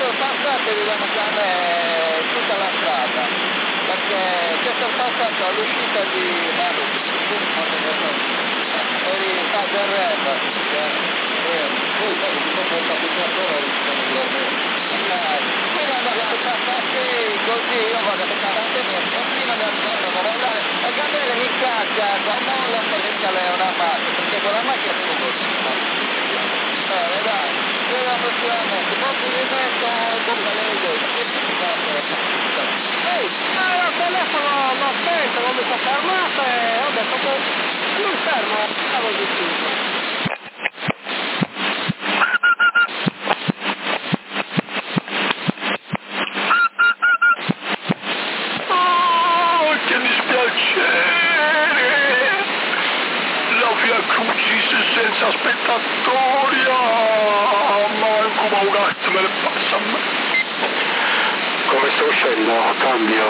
il passaggio di Danacane tutta la strada, perché c'è il passaggio all'uscita di Marucci, eri a Gerrella, poi sai che dopo il capitano fino ad passare così, io vado a passare fino ad andare a candele in caccia, con molla perché lei è una macchina, perché quella macchina è tutto. Dai, io prossimamente, posso rimetto come lei ehi, il telefono l'ho spento, non mi sono fermato e ho detto che non fermo, stavo zitto. Che dispiacere! La via Crucis senza aspettatoria! Manco ma un attimo le passa a me! Come sto uscendo? Cambio!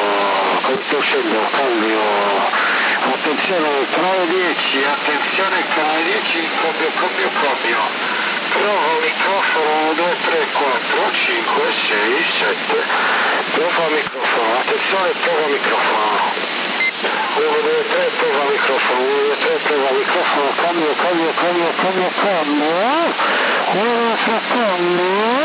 Attenzione, canale 10, attenzione, canale 10, copio. Provo microfono 1, 2, 3, 4, 5, 6, 7. Prova microfono, attenzione, prova microfono. 1, 2, 3, prova microfono, 1, 2, 3, prova microfono, cambio. 1 secondo.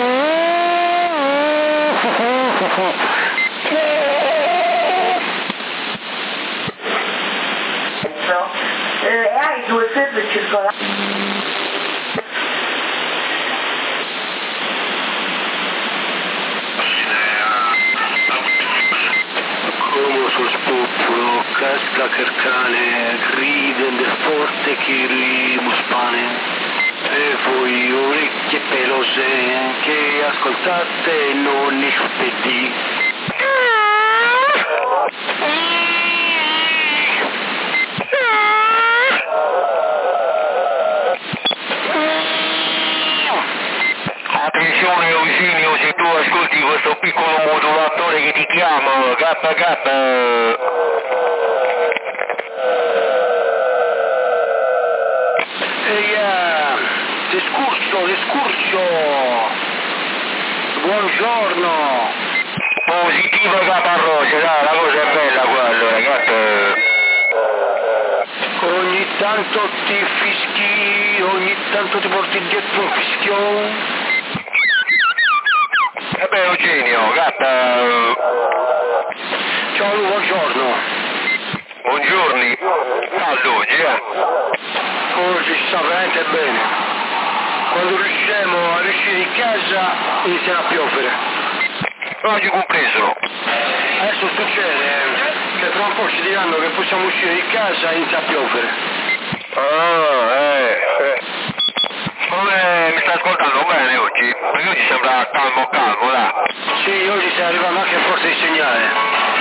Hai due ferri circolari. Come sul spopolo, casca cercane, gridende forte che rimuspane. E voi orecchie pelose che ascoltate non ne sciuppedì. Attenzione Eugenio, se tu ascolti questo piccolo modulatore che ti chiama KK. L'escurso! Buongiorno! Positiva caparroce, dai, la cosa è bella quello, ragazzi. Ogni tanto ti fischi, ogni tanto ti porti dietro un fischione. E beh Eugenio, gatta. Ciao, buongiorno. Buongiorni. Caldo oggi, Oggi sta veramente bene. Quando riusciremo a uscire di casa inizierà a piovere. Oggi compreso. Adesso succede che tra un po' ci diranno che possiamo uscire di casa e inizia a piovere. Come mi sta ascoltando bene oggi? Perché oggi sembra calmo, là. Sì, oggi stai arrivando anche a forza di segnale.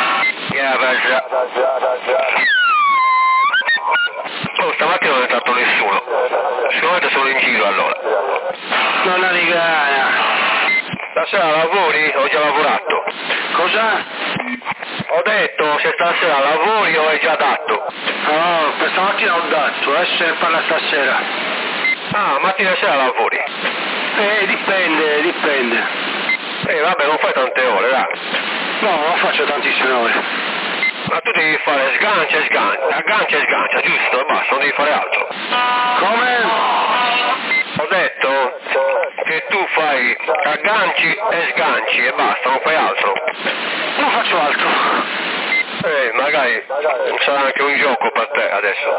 Oh, stamattina non è stato nessuno. Sicuramente sono in giro allora. Non navigare. Stasera lavori o hai già lavorato? Cosa? Ho detto se stasera lavori o hai già dato. No, per stamattina ho dato, adesso ne parla stasera. Ah, mattina e sera lavori? Dipende. Vabbè, non fai tante ore, dai. No, non faccio tantissime ore. Ma tu devi fare aggancia, giusto? E basta, non devi fare altro. Come? Ho detto che tu fai agganci e sganci e basta, non fai altro. Non faccio altro. Magari sarà anche un gioco per te adesso.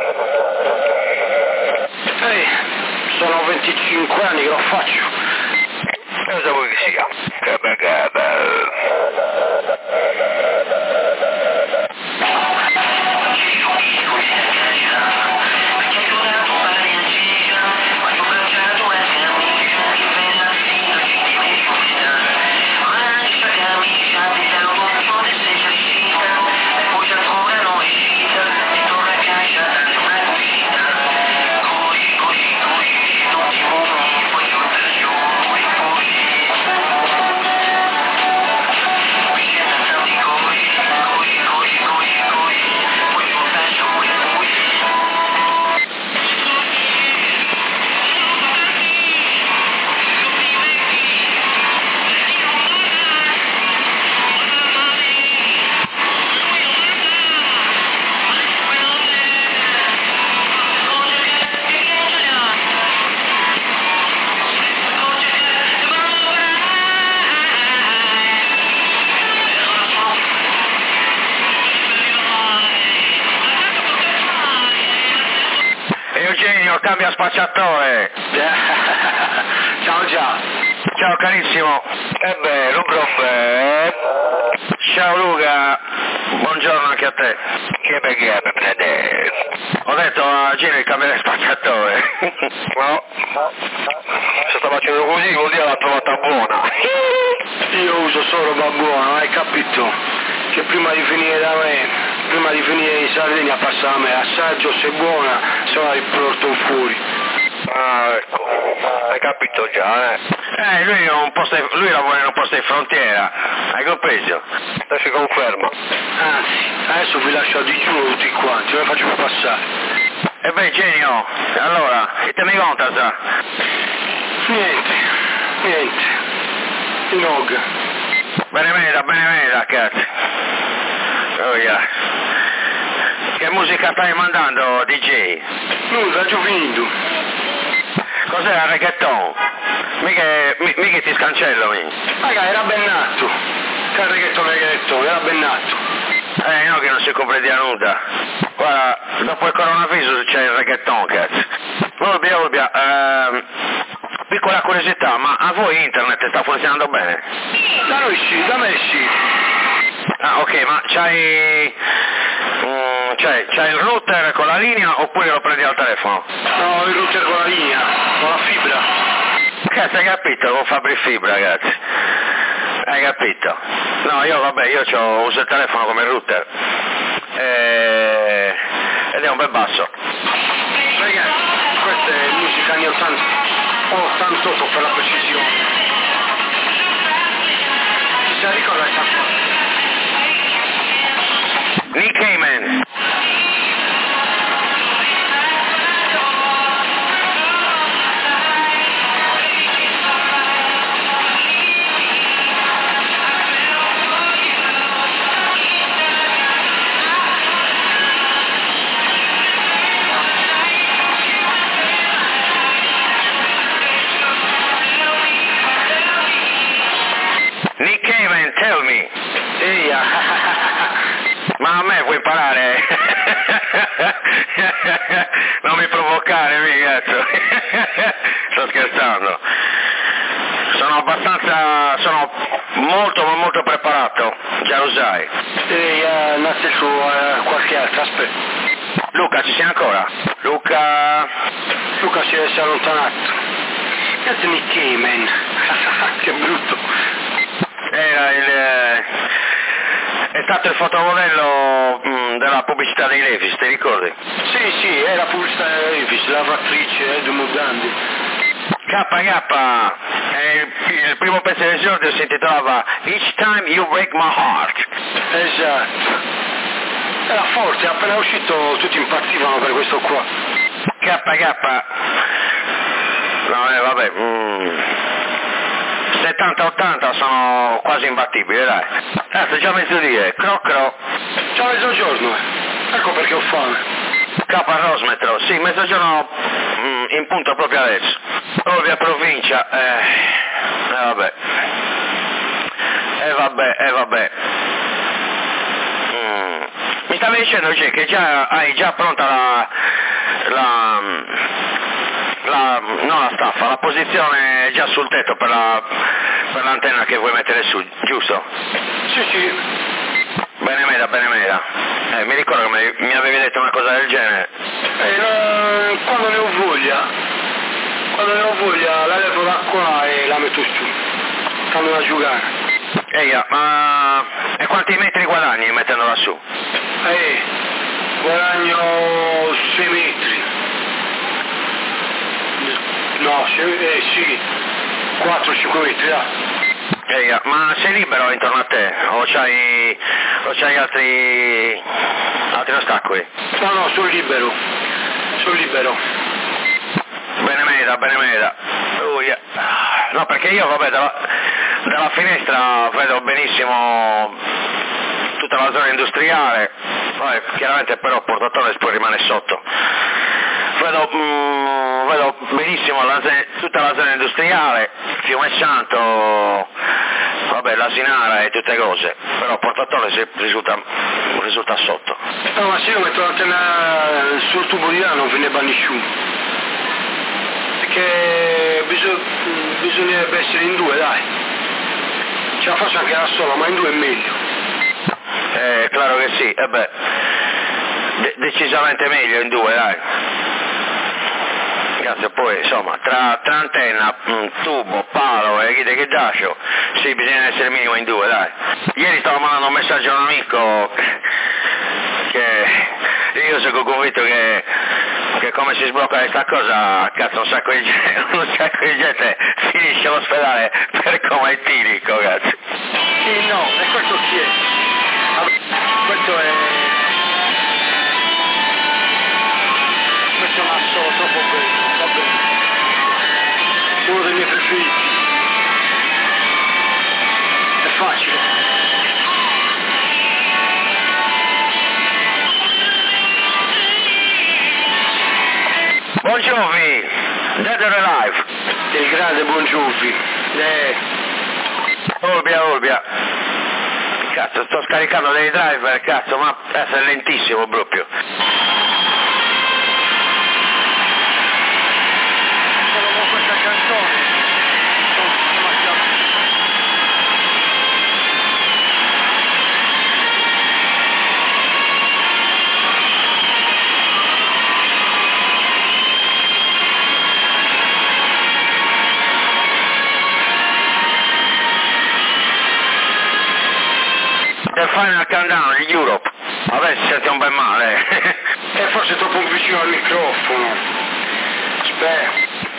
Sono 25 anni che lo faccio. Cosa vuoi che sia? Che bello. cambia spacciatore. Ciao già. Ciao carissimo. Non prof. Ciao Luca. Buongiorno anche a te. Che beghiere, frate. Ho detto a Gino di cambiare spacciatore. No. Se sta facendo così vuol dire l'ha trovata buona. Io uso solo roba buona, hai capito? Che prima di finire da me, prima di finire in Sardegna passa a me, assaggio se è buona, se no la riporto fuori. Ah, ecco, hai capito già, lui lavora in un posto di frontiera, hai compreso? Adesso conferma. Anzi, adesso vi lascio a digiuno tutti quanti, non vi faccio più passare. E beh, genio, allora, che te mi conta, sa? Niente. Inog. Benemera, cazzo. Oh yeah. Che musica stai mandando, DJ? Nulla, già finito. Cos'era il reggaeton? Mica ti scancello, mi. Raga, era ben nato. Che reggaeton, era ben nato. No, che non si comprende nulla. Guarda, dopo il coronavirus c'è il reggaeton, cazzo. Volbia, piccola curiosità, ma a voi internet sta funzionando bene? Da noi sì, da me sì. Ah, ok, ma c'hai il router con la linea oppure lo prendi al telefono? No, il router con la linea, con la fibra. Cazzo, hai capito? Con Fabri Fibra, ragazzi. Hai capito? No, io uso il telefono come router. Ed è un bel basso. Ragazzi, questa è musica anni 80, 88 per la precisione. Ci si ricorda questa cosa? Nick Cayman. Nick Cayman, tell me. Eia. Ma a me vuoi imparare? Non mi provocare, mi cazzo. Sto scherzando. Sono molto ma molto preparato, già lo sai. Eia, nasse su qualche altra, aspetta. Luca, ci sei ancora? Luca Si è allontanato. Cazzo Nick Cayman. Che brutto. È stato il fotomodello della pubblicità dei Levi's, ti ricordi? Sì, è la pubblicità dei Levi's, la lavatrice Edmund Gandhi. KK, il primo pezzo d'esordio si intitolava Each Time You Break My Heart. Esatto. Era forte, appena uscito tutti impazzivano per questo qua. KK. No, vabbè. 70-80 sono quasi imbattibili, dai. Cazzo, già mezzodì, cro. Ciao mezzogiorno, ecco perché ho fame. K a Rosmetro, sì, mezzogiorno in punto proprio adesso. Ovvia provincia, vabbè. Vabbè. Mi stavi dicendo che hai già pronta non la staffa, la posizione è già sul tetto per l'antenna che vuoi mettere su, giusto? Sì. Benemera. Mi ricordo che mi avevi detto una cosa del genere. Quando ne ho voglia la levo da qua e la metto su. Quando la giocare. Ma e quanti metri guadagni mettendola su? Guadagno 6 metri. No, sì, 4-5 metri, ma sei libero intorno a te? O c'hai altri ostacoli? No, sono libero. Benemera. Oh, yeah. No, perché io, dalla finestra vedo benissimo tutta la zona industriale, poi chiaramente però Portatore poi rimane sotto. Vedo benissimo tutta la zona industriale, Fiume Santo, l'Asinara e tutte cose, però Portatore risulta sotto. No, ma se io metto l'antenna sul tubo di là non ve ne va nessuno. che bisognerebbe essere in due, dai. Ce la faccio anche da solo, ma in due è meglio. Claro che sì, decisamente meglio in due, dai. Cazzo, poi insomma, tra antenna, tubo, palo e che ghiaccio, sì, bisogna essere minimo in due, dai. Ieri stavo mandando un messaggio a un amico che io sono convinto che come si sblocca questa cosa, cazzo, un sacco di gente finisce all'ospedale per coma etilico, cazzo. Sì, no, e questo chi è? Questo è un assolo troppo bello, va bene. Uno dei miei preferiti. È facile. Bon Jovi, Dead or Alive. Il grande Bon Jovi. Olbia. Cazzo, sto scaricando dei driver, cazzo, ma è lentissimo proprio. Solo con questa canzone sono demasiato. The Final Countdown in Europe. Vabbè, si sente un bel male. È forse troppo vicino al microfono. Aspetta.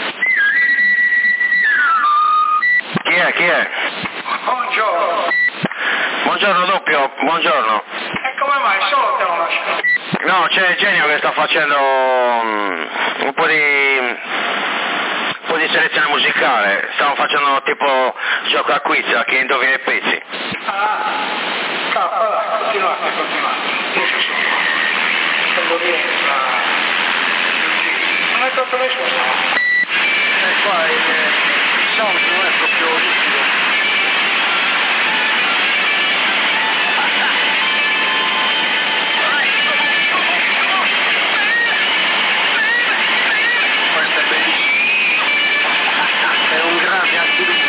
Chi è? Buongiorno. Buongiorno doppio, buongiorno. E come mai solo te lo lascio? No, c'è il genio che sta facendo un po' di selezione musicale. Stiamo facendo tipo gioco a quiz a chi indovina i pezzi. Continuate. Quando rientra. Non è tanto messo. E qua il sound non è proprio liquido. Questo è bellissimo. È un grande anche lui.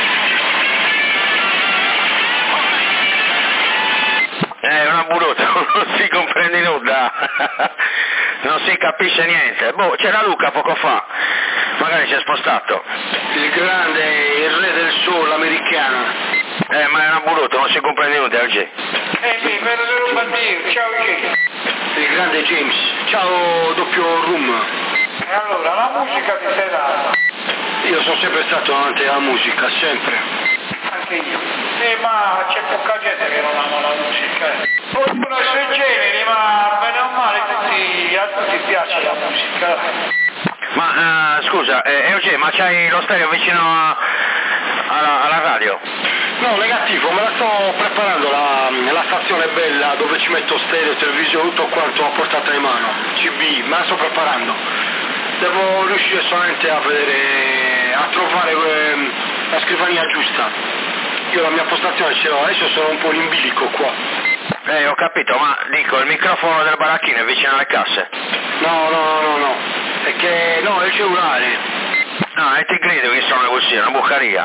È una brutta, non si comprende nulla, non si capisce niente. Boh, c'era Luca poco fa, magari si è spostato. Il grande, il re del sole americano. Ma è una brutta, non si comprende nulla oggi. Mi vedo un bambino, ciao James. Il grande James, ciao doppio room. E allora, la musica ti sei data? Io sono sempre stato amante della musica, sempre. Anche io. Ma c'è poca gente che non ama la musica. Ognuno i suoi generi, ma bene o male a tutti piace la musica. Ma scusa, Eugenio, ma c'hai lo stereo vicino alla radio? No, negativo, me la sto preparando, la stazione bella dove ci metto stereo, televisione, tutto quanto a portata di mano, CB, me la sto preparando. Devo riuscire solamente a vedere, a trovare la scrivania giusta. Io la mia postazione ce l'ho, adesso sono un po' in bilico qua. Ho capito, ma dico, il microfono del baracchino è vicino alle casse? No, è che, no, è il cellulare. No, e ti credo che sono così, una buccaria.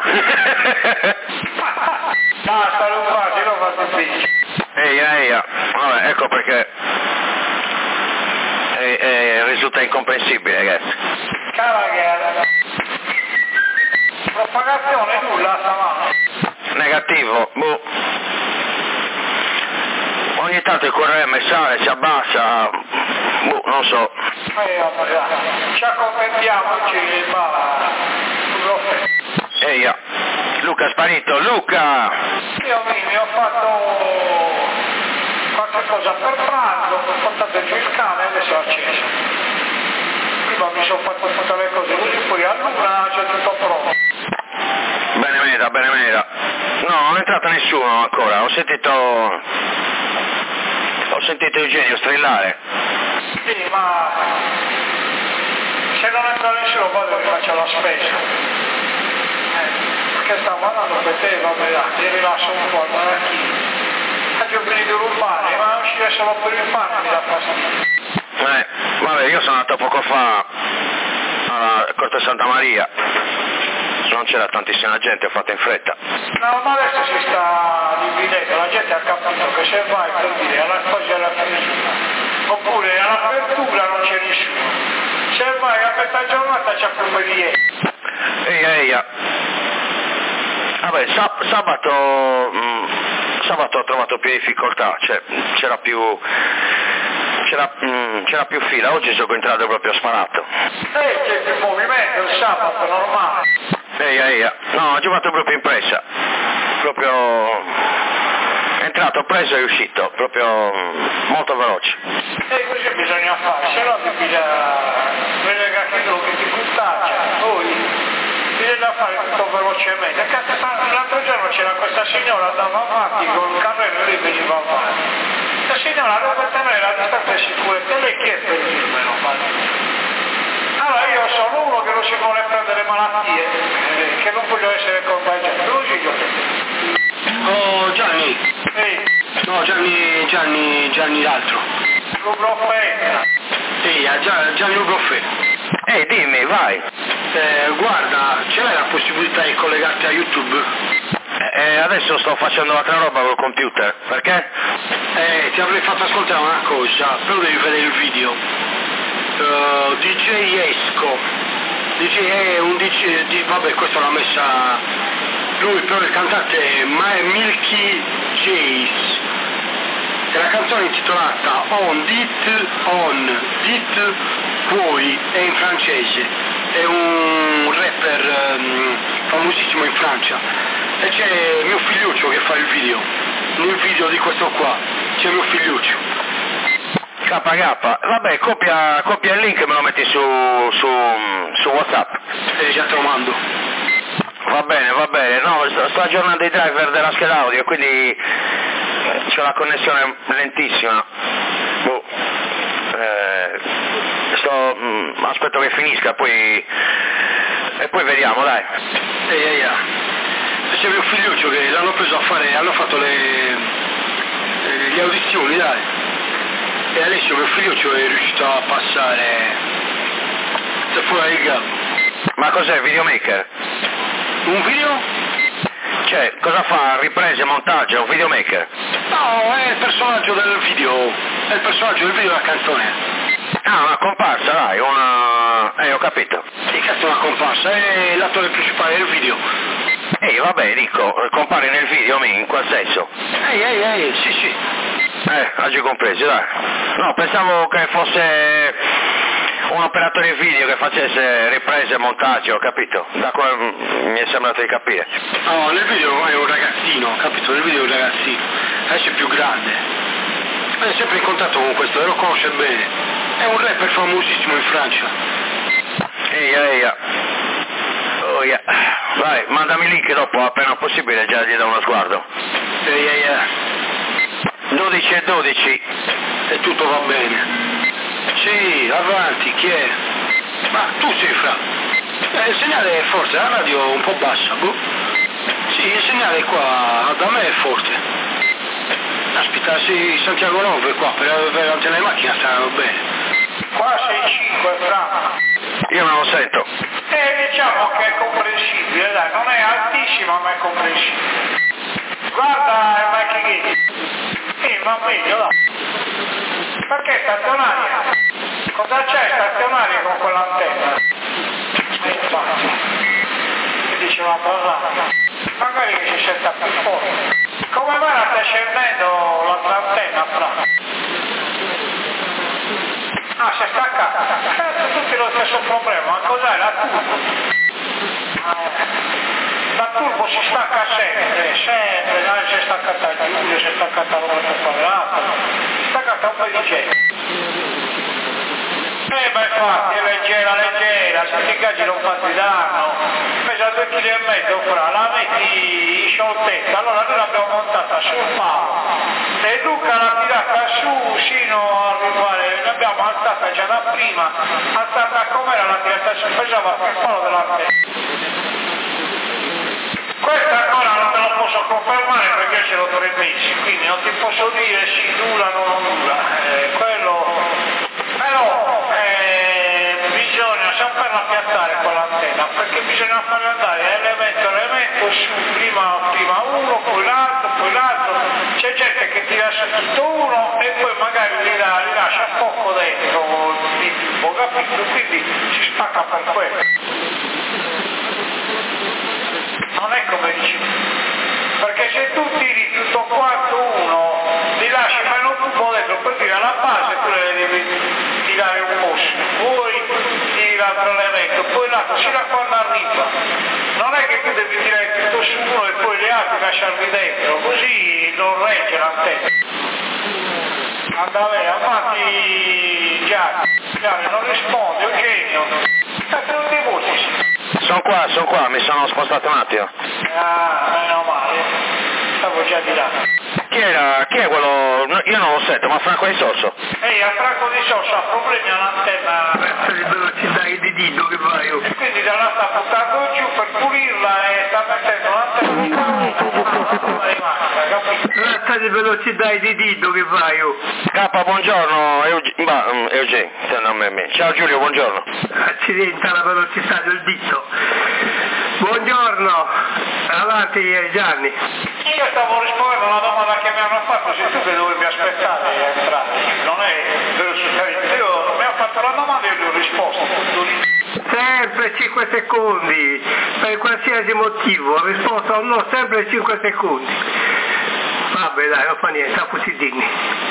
Basta, non fate, non fate bene. Eia, vabbè, ecco perché risulta incomprensibile, ragazzi. Cara, propagazione nulla stamattina. Negativo, boh. Ogni tanto il QRM sale, si abbassa, boh, non so. Ci accontentiamoci, ma... Eia, Luca è sparito, Luca! Io mi ho fatto qualche cosa per pranzo, ho portato giù il cane e adesso ho acceso. Prima mi sono fatto tutte le cose così, poi a luna c'è tutto pronto. Bene meta. No, non è entrato nessuno ancora, ho sentito Eugenio strillare. Sì, ma se non entra nessuno vado che faccio la spesa. Perché stavo andando per te, vabbè, ti rilasso un po', non è chi. Oggi ho finito rubare, ma uscire solo per il pane mi dà fastidio. Vabbè, io sono andato poco fa alla Corte Santa Maria. Non c'era tantissima gente, ho fatto in fretta. No, ma adesso si sta dividendo, la gente ha capito che se vai per dire alla cosa alla chiusura, oppure all'apertura non c'è nessuno. Se vai a metà giornata c'è come ieri. Eia. Vabbè, sabato ho trovato più difficoltà, cioè c'era più fila, oggi sono entrato proprio sparato. C'è più movimento, il sabato normale. Eia. No, ho giocato proprio in pressa, proprio è entrato, preso e uscito, proprio molto veloce. E così bisogna fare, se no bisogna vedere che ti buttaccia, poi bisogna fare tutto velocemente. L'altro giorno c'era questa signora, andava avanti con il carrello e lì veniva avanti. La signora deve tenere la distanza di sicurezza, lei chi è per dirmelo? Allora io sono uno che non si vuole prendere malattie, che non voglio essere contagiato, lo dico. Oh Gianni! Ehi, No, Gianni l'altro. Lubrofetta. Sì, Gianni Lubrofetta. Dimmi, vai. Guarda, ce l'hai la possibilità di collegarti a YouTube? Adesso sto facendo altra roba col computer, perché? Ti avrei fatto ascoltare una cosa, però devi vedere il video. DJ Esco. DJ è un DJ, vabbè, questo l'ha messa lui, però il cantante è Milky Jace. E la canzone è intitolata On Dit Puoi, è in francese, è un rapper famosissimo in Francia. E c'è mio figliuccio che fa il video, nel video di questo qua, c'è mio figliuccio. KK, vabbè, copia il link e me lo metti su WhatsApp. Già te lo mando. Va bene, no, sto aggiornando i driver della scheda audio, quindi c'è la connessione lentissima. Aspetto che finisca, poi vediamo, dai. C'è mio figliuccio che l'hanno preso a fare, hanno fatto le audizioni, dai. E adesso mio figliuccio è riuscito a passare fuori il gap. Ma cos'è, videomaker? Un video? Cioè, cosa fa? Riprese, montaggio, un videomaker? No, è il personaggio del video, è il personaggio del video della canzone. Ah, una comparsa, dai, ho capito. Sì, cazzo, una comparsa, è l'attore principale del video. Vabbè, dico, compare nel video, in quel senso. Sì. Oggi compresi, dai. No, pensavo che fosse un operatore video che facesse riprese, montaggio, ho capito. Da come mi è sembrato di capire. No, nel video è un ragazzino, capito? Nel video è un ragazzino, adesso è più grande. È sempre in contatto con questo, lo conosce bene. È un rapper famosissimo in Francia. Oh yeah. Vai, mandami il link dopo, appena possibile, già gli do uno sguardo. 12:12. E tutto va bene. Sì, avanti, chi è? Ma tu sei fra. Il segnale è forte, la radio è un po' bassa, boh. Sì, il segnale qua da me è forte. Aspetta, sì, Santiago 9 qua, per l'antenne di macchina stanno bene. Qua sei 5, fra. Io non lo sento. Diciamo che è comprensibile, dai, non è altissima ma è comprensibile. Guarda il Mikey Gate. Sì, ma meglio, dai. Perché è stazionaria? Cosa c'è stazionaria con quell'antenna? Infatti. Mi diceva parlare. Magari che si senta più forte. Come mai la sta scendendo l'altra antenna, fra? Ah, si è staccata. Tutti lo stesso problema, ma cos'è la turbo? La turbo si stacca sempre, si è staccata Giulio, si è staccata Roberto Quadrato, si è staccata un po' di gente. Ma infatti è leggera, se ti caggi non fatti danno, pesa 2,5 kg fra, la metti in scioltezza, allora noi l'abbiamo montata sul palo, e Luca l'ha tirata su sino a arrivare, l'abbiamo alzata già da prima, alzata com'era l'ha tirata su, pesava più il palo dell'antenna. Questa ancora non te lo posso confermare perché ce l'ho 3 mesi, quindi non ti posso dire si dura o non dura, quello, però bisogna sempre farla piattare quell'antenna, perché bisogna fare andare elemento su, prima uno, poi l'altro, c'è gente che ti lascia tutto uno e poi magari li lascia poco dentro il tubo, capito? Quindi si spacca per quello. Non è come dici, perché se tu tiri tutto quanto uno, li lasci meno tubo dentro, poi tiri alla base, tu le devi tirare un po' su, poi tiri l'altro elemento, poi l'altro, fino a quando arriva. Non è che tu devi tirare tutto su uno e poi gli altri lasciarli dentro, così non regge l'antenna. Andare avanti, Gianni, non risponde, Eugenio. Non ti voti. Sono qua, mi sono spostato un attimo. Ah, meno male. Stavo già di là. Chi è quello? No, io non lo sento, ma Franco di Sorso? Ehi, a Franco di Sorso ha problemi all'antenna. Questa di velocità di dito che fai io. E quindi da là sta buttando giù per pulirla e sta mettendo l'antenna capito? Questa di velocità di dito che fai io. K, buongiorno, Eugenio, ciao Giulio, buongiorno. Accidente alla velocità del dito. Buongiorno, avanti Gianni. Io stavo rispondendo alla domanda che mi hanno fatto, se tu che dovevi aspettare a entrare, non è velocità, io mi hanno fatto la domanda e io gli ho risposto, tutto lì. Sempre 5 secondi, per qualsiasi motivo, risposta o no, sempre 5 secondi. Vabbè dai, non fa niente, appunti digni.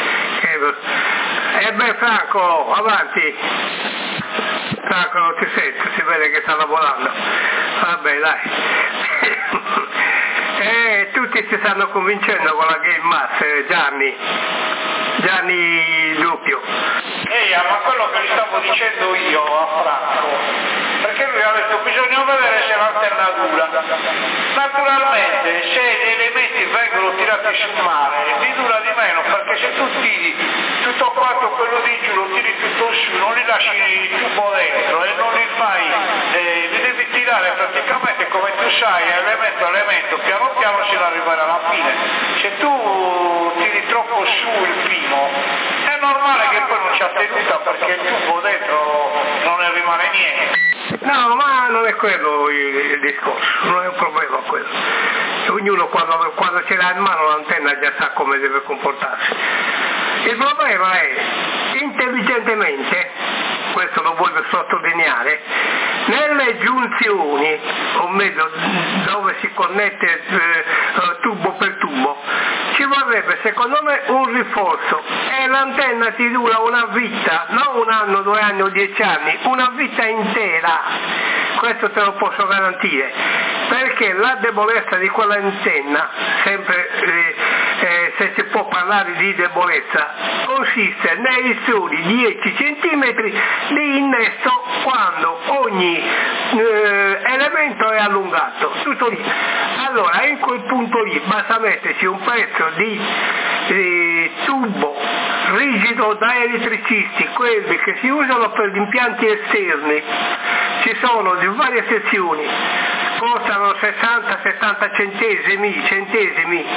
E beh Franco, avanti. Franco non ti sento, si vede che sta lavorando. Vabbè dai. Tutti si stanno convincendo con la Game Master, Gianni Doppio. Ma quello che gli stavo dicendo io a Franco, perché lui ha detto bisogna vedere se l'antenna dura. Naturalmente se gli elementi vengono tirati sul mare ti dura di meno, perché se tu tiri tutto quanto quello di giù, lo tiri tutto su, non li lasci il tubo dentro e non li fai, li devi tirare praticamente come tu sai, elemento a elemento, piano piano sino ad arrivare alla fine. Se tu tiri troppo su il primo, è normale che poi non c'ha tenuta, perché il tubo dentro non ne rimane niente. No, ma non è quello il discorso, non è un problema quello. Ognuno quando ce l'ha in mano l'antenna già sa come deve comportarsi. Il problema è, intelligentemente, questo lo voglio sottolineare, nelle giunzioni, o meglio dove si connette tubo per tubo, ci vorrebbe secondo me un rinforzo e l'antenna ti dura una vita, non 1 anno, 2 anni o 10 anni, una vita intera, questo te lo posso garantire, perché la debolezza di quell'antenna, sempre se si può parlare di debolezza, consiste nei soli 10 cm di innesto quando ogni elemento è allungato, tutto lì. Allora in quel punto lì basta metterci un pezzo di tubo rigido da elettricisti, quelli che si usano per gli impianti esterni, ci sono di varie sezioni, costano 60-70 centesimi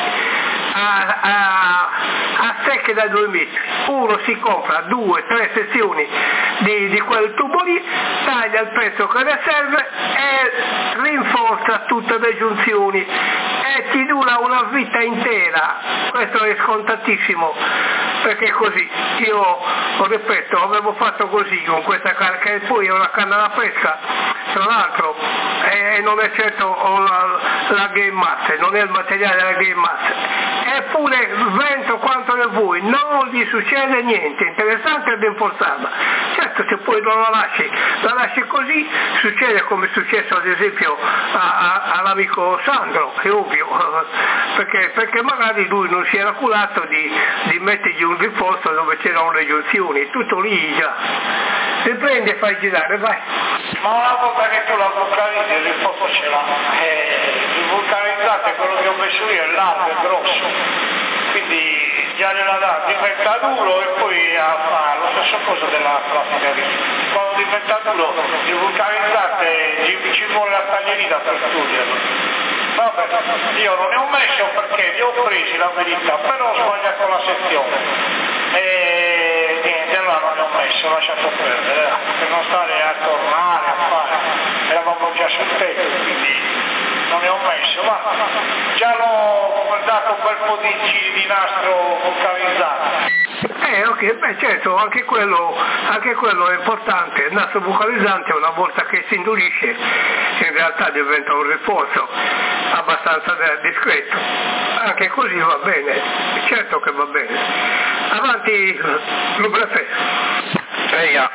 a stecche da 2 metri. Uno si compra 2-3 sezioni di quel tubo lì, taglia il pezzo che le serve e rinforza tutte le giunzioni e ti dura una vita intera. Questo è scontatissimo, perché così io ripeto, avevo fatto così con questa canna, che poi è una canna da pesca tra l'altro, e non è certo la Game Master, non è il materiale della Game Master, eppure vento quanto ne vuoi, non gli succede niente, interessante ed rinforzata. Certo, se poi non la lasci così, succede come è successo ad esempio all'amico Sandro, è ovvio, perché magari lui non si era curato di mettergli un rinforzo dove c'erano le giunzioni, tutto lì già. Se prendi e fai girare, vai. Ma una volta che tu la vocalizzi il rinforzo ce l'ha, il vocalizzato è quello che ho messo io, è largo, è grosso, quindi già gliela dà, diventa duro e poi fa lo stesso cosa della classica vita. Quando diventa duro il vocalizzante ci vuole la taglierina per toglierlo. Vabbè, io non ne ho messo perché li ho presi la verità, però ho sbagliato la sezione. e niente, allora non ne ho messo, ho lasciato perdere, per non stare a tornare a fare, eravamo già sul tetto, quindi non ne ho messo, ma già l'ho dato un bel po' di nastro vocalizzato. Ok, beh certo, anche quello è importante. Il nastro vocalizzante una volta che si indurisce in realtà diventa un rinforzo abbastanza discreto. Anche così va bene, certo che va bene. Avanti, Lubrefè. Vega.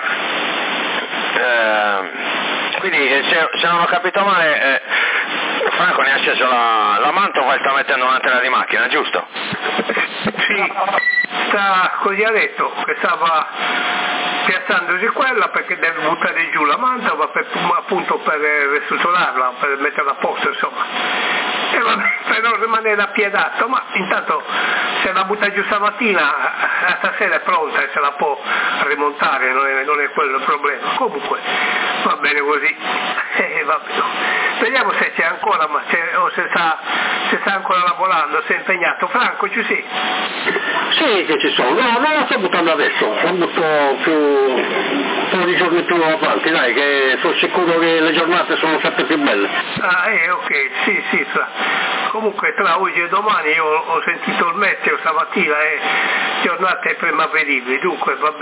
Quindi se non ho capito male, Franco ne ha acceso la mantova e sta mettendo un'antena di macchina, giusto? Sì, così ha detto che stava piazzandosi quella perché deve buttare giù la mantova appunto per ristrutturarla, per metterla a posto, insomma. E vabbè, per non rimanere appiedato, ma intanto se la butta giù stamattina, stasera è pronta e se la può rimontare, non è quello il problema. Comunque va bene così. Va bene. Vediamo se c'è ancora, o se sta ancora lavorando, se è impegnato. Franco, ci sei? Sì, che ci sono. No, non la sto buttando adesso, la butto più un po' di giorni più avanti, dai, che sono sicuro che le giornate sono sempre più belle. Ah, ok, sì, comunque tra oggi e domani io ho sentito il meteo stamattina e giornate primaverili, dunque va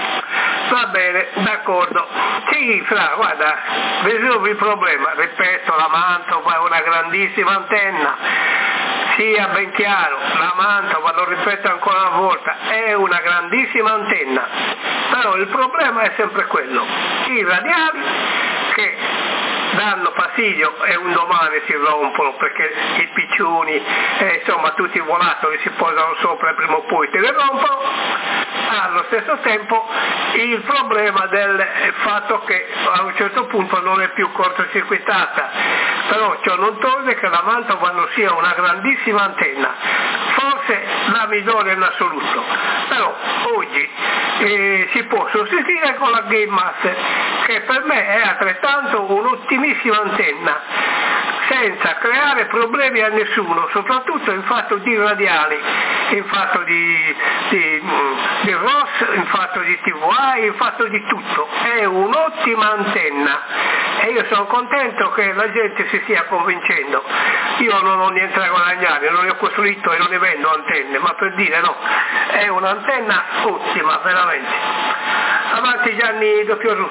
bene, d'accordo. Sì, guarda, risolvi il problema, ripeto, la mantova è una grandissima antenna, sia ben chiaro, la mantova, lo ripeto ancora una volta, è una grandissima antenna, però il problema è sempre quello, i radiali che danno fastidio e un domani si rompono perché i piccioni insomma tutti i volattoli si posano sopra e prima o poi te le rompono. Allo stesso tempo il problema del fatto che a un certo punto non è più cortocircuitata, però ciò non toglie che la mantova non sia una grandissima antenna, forse la migliore in assoluto, però oggi si può sostituire con la Game Master, che per me è altrettanto un'ottimissima antenna, senza creare problemi a nessuno, soprattutto in fatto di radiali, in fatto di ROS, in fatto di TVI, in fatto di tutto. È un'ottima antenna e io sono contento che la gente si stia convincendo. Io non ho niente da guadagnare, non ne ho costruito e non ne vendo antenne, ma per dire no, è un'antenna ottima, veramente. Avanti Gianni Doppiorù.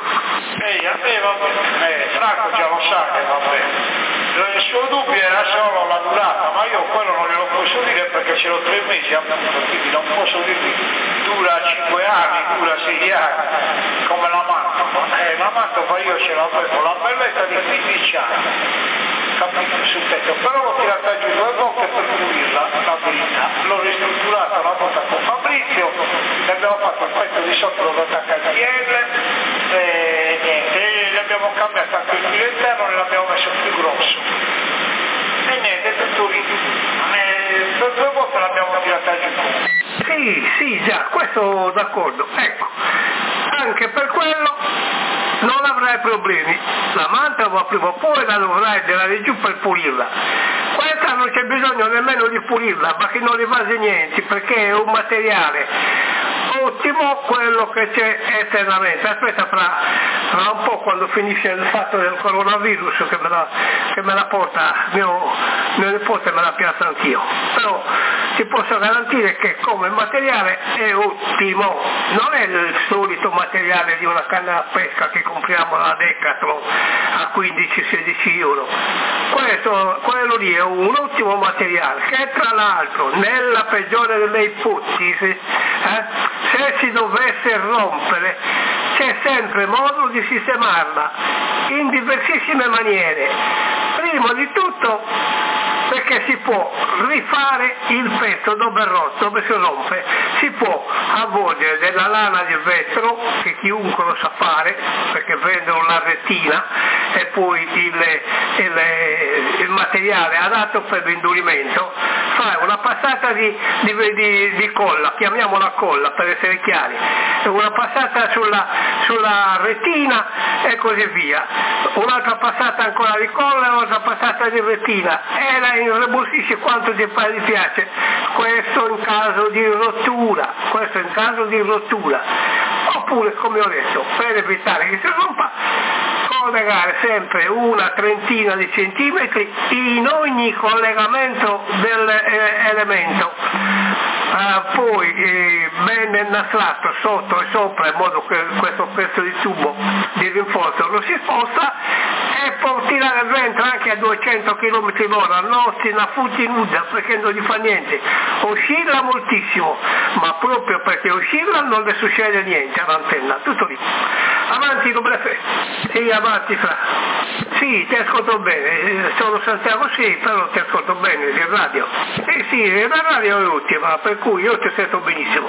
Franco già lo sa che va bene. Il suo dubbio era solo la durata, ma io quello non glielo posso dire perché ce l'ho 3 mesi appunto, quindi non posso dirvi dura 5 anni, dura 6 anni, come la mantova. La mantova io ce l'avevo, la bellezza di 15 anni, capito, sul tetto, però l'ho tirata giù 2 volte per pulirla, la vita, l'ho ristrutturata una volta con Fabrizio, ne abbiamo fatto il petto di sotto dove attacca il PL, e niente, ne abbiamo cambiato anche il filo interno, ne l'abbiamo messo più grosso. E niente, tutto lì. Per 2 volte l'abbiamo tirata giù. Sì, già, questo d'accordo. Ecco, anche per quello non avrai problemi. La mantova prima o poi la dovrai tirare giù per pulirla. Questa non c'è bisogno nemmeno di pulirla, ma che non rimase niente, perché è un materiale ottimo quello che c'è esternamente. Aspetta fra un po', quando finisce il fatto del coronavirus, che me la porta mio nipote, me la piazza anch'io, però ti posso garantire che come materiale è ottimo, non è il solito materiale di una canna da pesca che compriamo alla Decathlon a 15-16 euro. Quello lì è un ottimo materiale che tra l'altro nella peggiore delle ipotesi se si dovesse rompere c'è sempre modo di sistemarla in diversissime maniere. Prima di tutto perché si può rifare il pezzo dove è rotto, dove si rompe, si può avvolgere della lana di vetro, che chiunque lo sa fare, perché vendono la retina e poi il materiale adatto per l'indurimento, fai una passata di colla, chiamiamola colla per essere chiari, una passata sulla retina e così via, un'altra passata ancora di colla e un'altra passata di retina, e la rebusisci quanto ti piace, questo in caso di rottura, oppure come ho detto, per evitare che si rompa, collegare sempre una trentina di centimetri in ogni collegamento dell'elemento, poi bene innastrato sotto e sopra, in modo che questo pezzo di tubo di rinforzo non si sposta, e può tirare il vento anche a 200 km/h, non si futti nuda perché non gli fa niente, oscilla moltissimo, ma proprio perché oscilla non le succede niente all'antenna, tutto lì. Avanti Dobrefe, sì, avanti Fra. Sì, ti ascolto bene, sono Santiago, sì, però ti ascolto bene di radio. Sì, la radio è ultima, per cui io ti sento benissimo.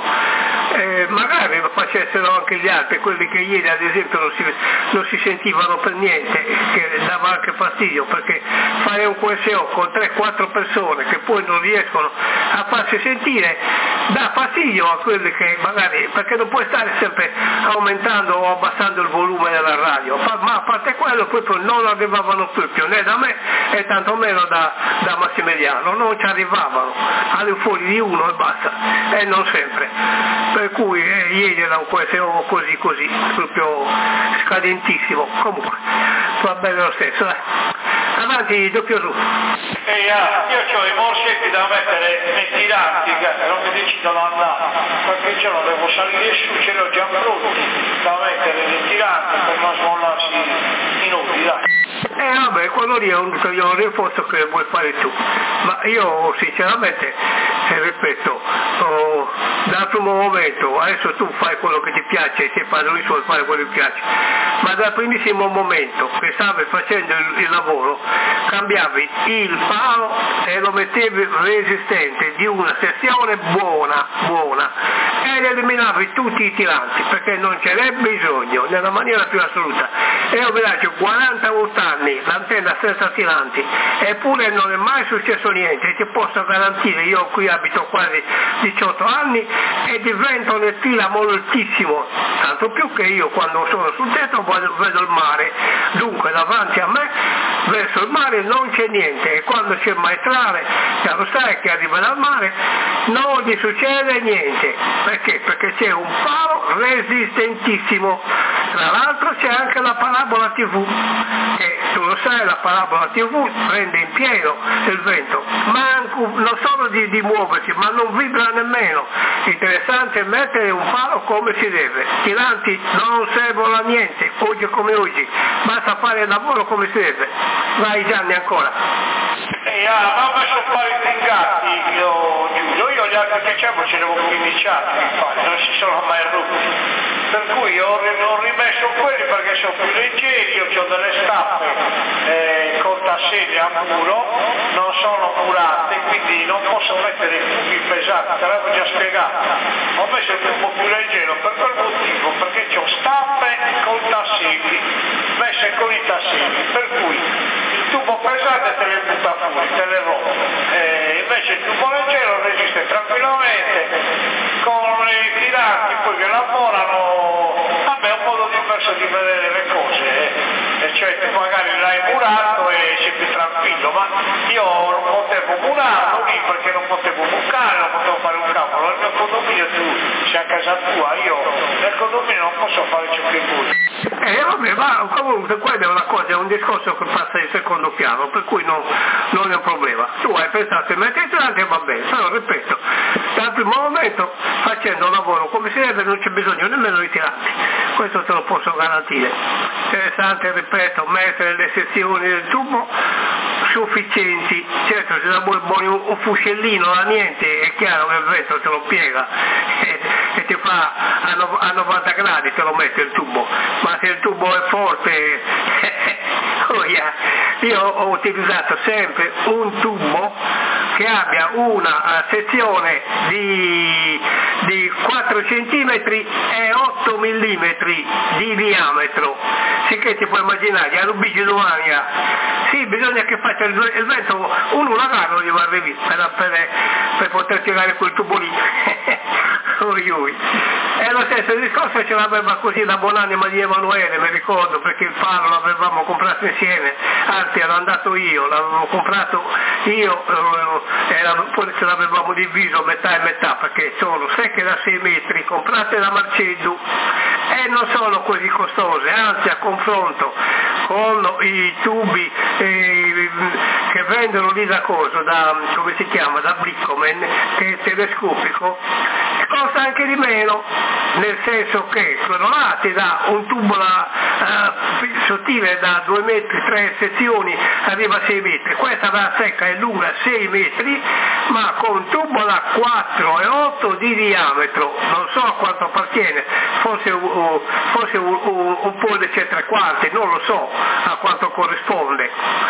Magari lo facessero anche gli altri, quelli che ieri ad esempio non si sentivano per niente, che dava anche fastidio, perché fare un QSO con 3-4 persone che poi non riescono a farsi sentire dà fastidio a quelli che magari, perché non puoi stare sempre aumentando o abbassando il volume della radio, ma a parte quello poi non arrivavano più né da me e tantomeno da Massimiliano, non ci arrivavano, alle fuori di uno e basta, e non sempre, per cui ieri era un QSO così, proprio scadentissimo, comunque va bene lo stesso, avanti doppio su. Io ho i morsetti da mettere nei tiranti, non mi decidono andare, qualche giorno devo salire su, ce li ho già pronti da mettere nei tiranti per non smollarsi minuti, dai. Vabbè, quello lì è un rinforzo che vuoi fare tu, ma io sinceramente, ripeto, dal primo momento, adesso tu fai quello che ti piace, sei padrone suoi, fare quello che ti piace, ma dal primissimo momento che stavi facendo il lavoro, cambiavi il faro e lo mettevi resistente di una sezione buona ed eliminavi tutti i tiranti, perché non ce n'è bisogno nella maniera più assoluta. E io vi lascio 48 anni l'antenna senza tiranti, eppure non è mai successo niente, ti posso garantire, io qui abito quasi 18 anni e il vento ne tira moltissimo, tanto più che io quando sono sul tetto vedo il mare, dunque davanti a me verso il mare non c'è niente, e quando c'è il maestrale, lo sai che arriva dal mare, non gli succede niente, perché? Perché c'è un faro resistentissimo. Tra l'altro c'è anche la parabola TV, che tu lo sai, la parabola TV prende in pieno il vento, ma non solo di muoversi, ma non vibra nemmeno. Interessante mettere un faro come si deve, tiranti non servono a niente, oggi come oggi, basta fare il lavoro come si deve. Vai Gianni ancora. Non mi sono fare i tringati, io gli altri che c'è ce ne avevo 15 anni, non si sono mai rotti, per cui ho rimesso quelli perché sono più leggeri, io ho delle stappe con tasselli a muro, non sono murate, quindi non posso mettere tubi pesanti, te l'avevo già spiegato, ho messo il tubo più leggero per quel motivo, perché ho stappe con tasselli, messe con i tasselli, per cui il tubo pesante te le butta fuori, te le rompe, invece il tubo leggero resiste tranquillamente con i tiranti poi che lavorano. Vabbè, è un modo diverso di vedere le cose, cioè tu magari l'hai murato e sei più tranquillo, ma io non potevo murarlo lì perché non potevo bucare, non potevo fare un cavolo, nel mio condominio tu sei a casa tua, io nel condominio non posso fare ciò che vuoi. Vabbè, ma comunque quella è una cosa, è un discorso che passa in secondo piano, per cui non è un problema. Tu hai pensato di mettere i tiranti e va bene, però ripeto, dal primo momento facendo un lavoro come si deve non c'è bisogno nemmeno di tiranti, questo te lo posso garantire. Interessante, ripeto, mettere le sezioni del tubo sufficienti, certo se da un fuscellino da niente è chiaro che il vento te lo piega e ti fa a 90 gradi, te lo mette il tubo, ma se il tubo è forte io ho utilizzato sempre un tubo che abbia una sezione di 4 cm e 8 mm di diametro, sicché ti puoi immaginare, a Rubigi Luania, sì, bisogna che faccia il vento, un uragano gli va a arrivare per poter tirare quel tubo lì. E lo stesso discorso ce l'aveva così la buonanima di Emanuele, mi ricordo, perché il faro l'avevamo comprato insieme, anzi ero andato io, l'avevo comprato io, poi ce l'avevamo diviso metà e metà, perché sono secche da 6 metri, comprate da Marceddu e non sono così costose, anzi a confronto con i tubi che vendono lì da coso, come si chiama, da Brickoman, che è telescopico, costa anche di meno, nel senso che quello là ti dà un tubo sottile da 2 metri, 3 sezioni, arriva a 6 metri, questa da secca è lunga 6 metri, ma con un tubo da 4 e 8 di diametro, non so a quanto appartiene, forse un pollice e 3/4, non lo so a quanto corrisponde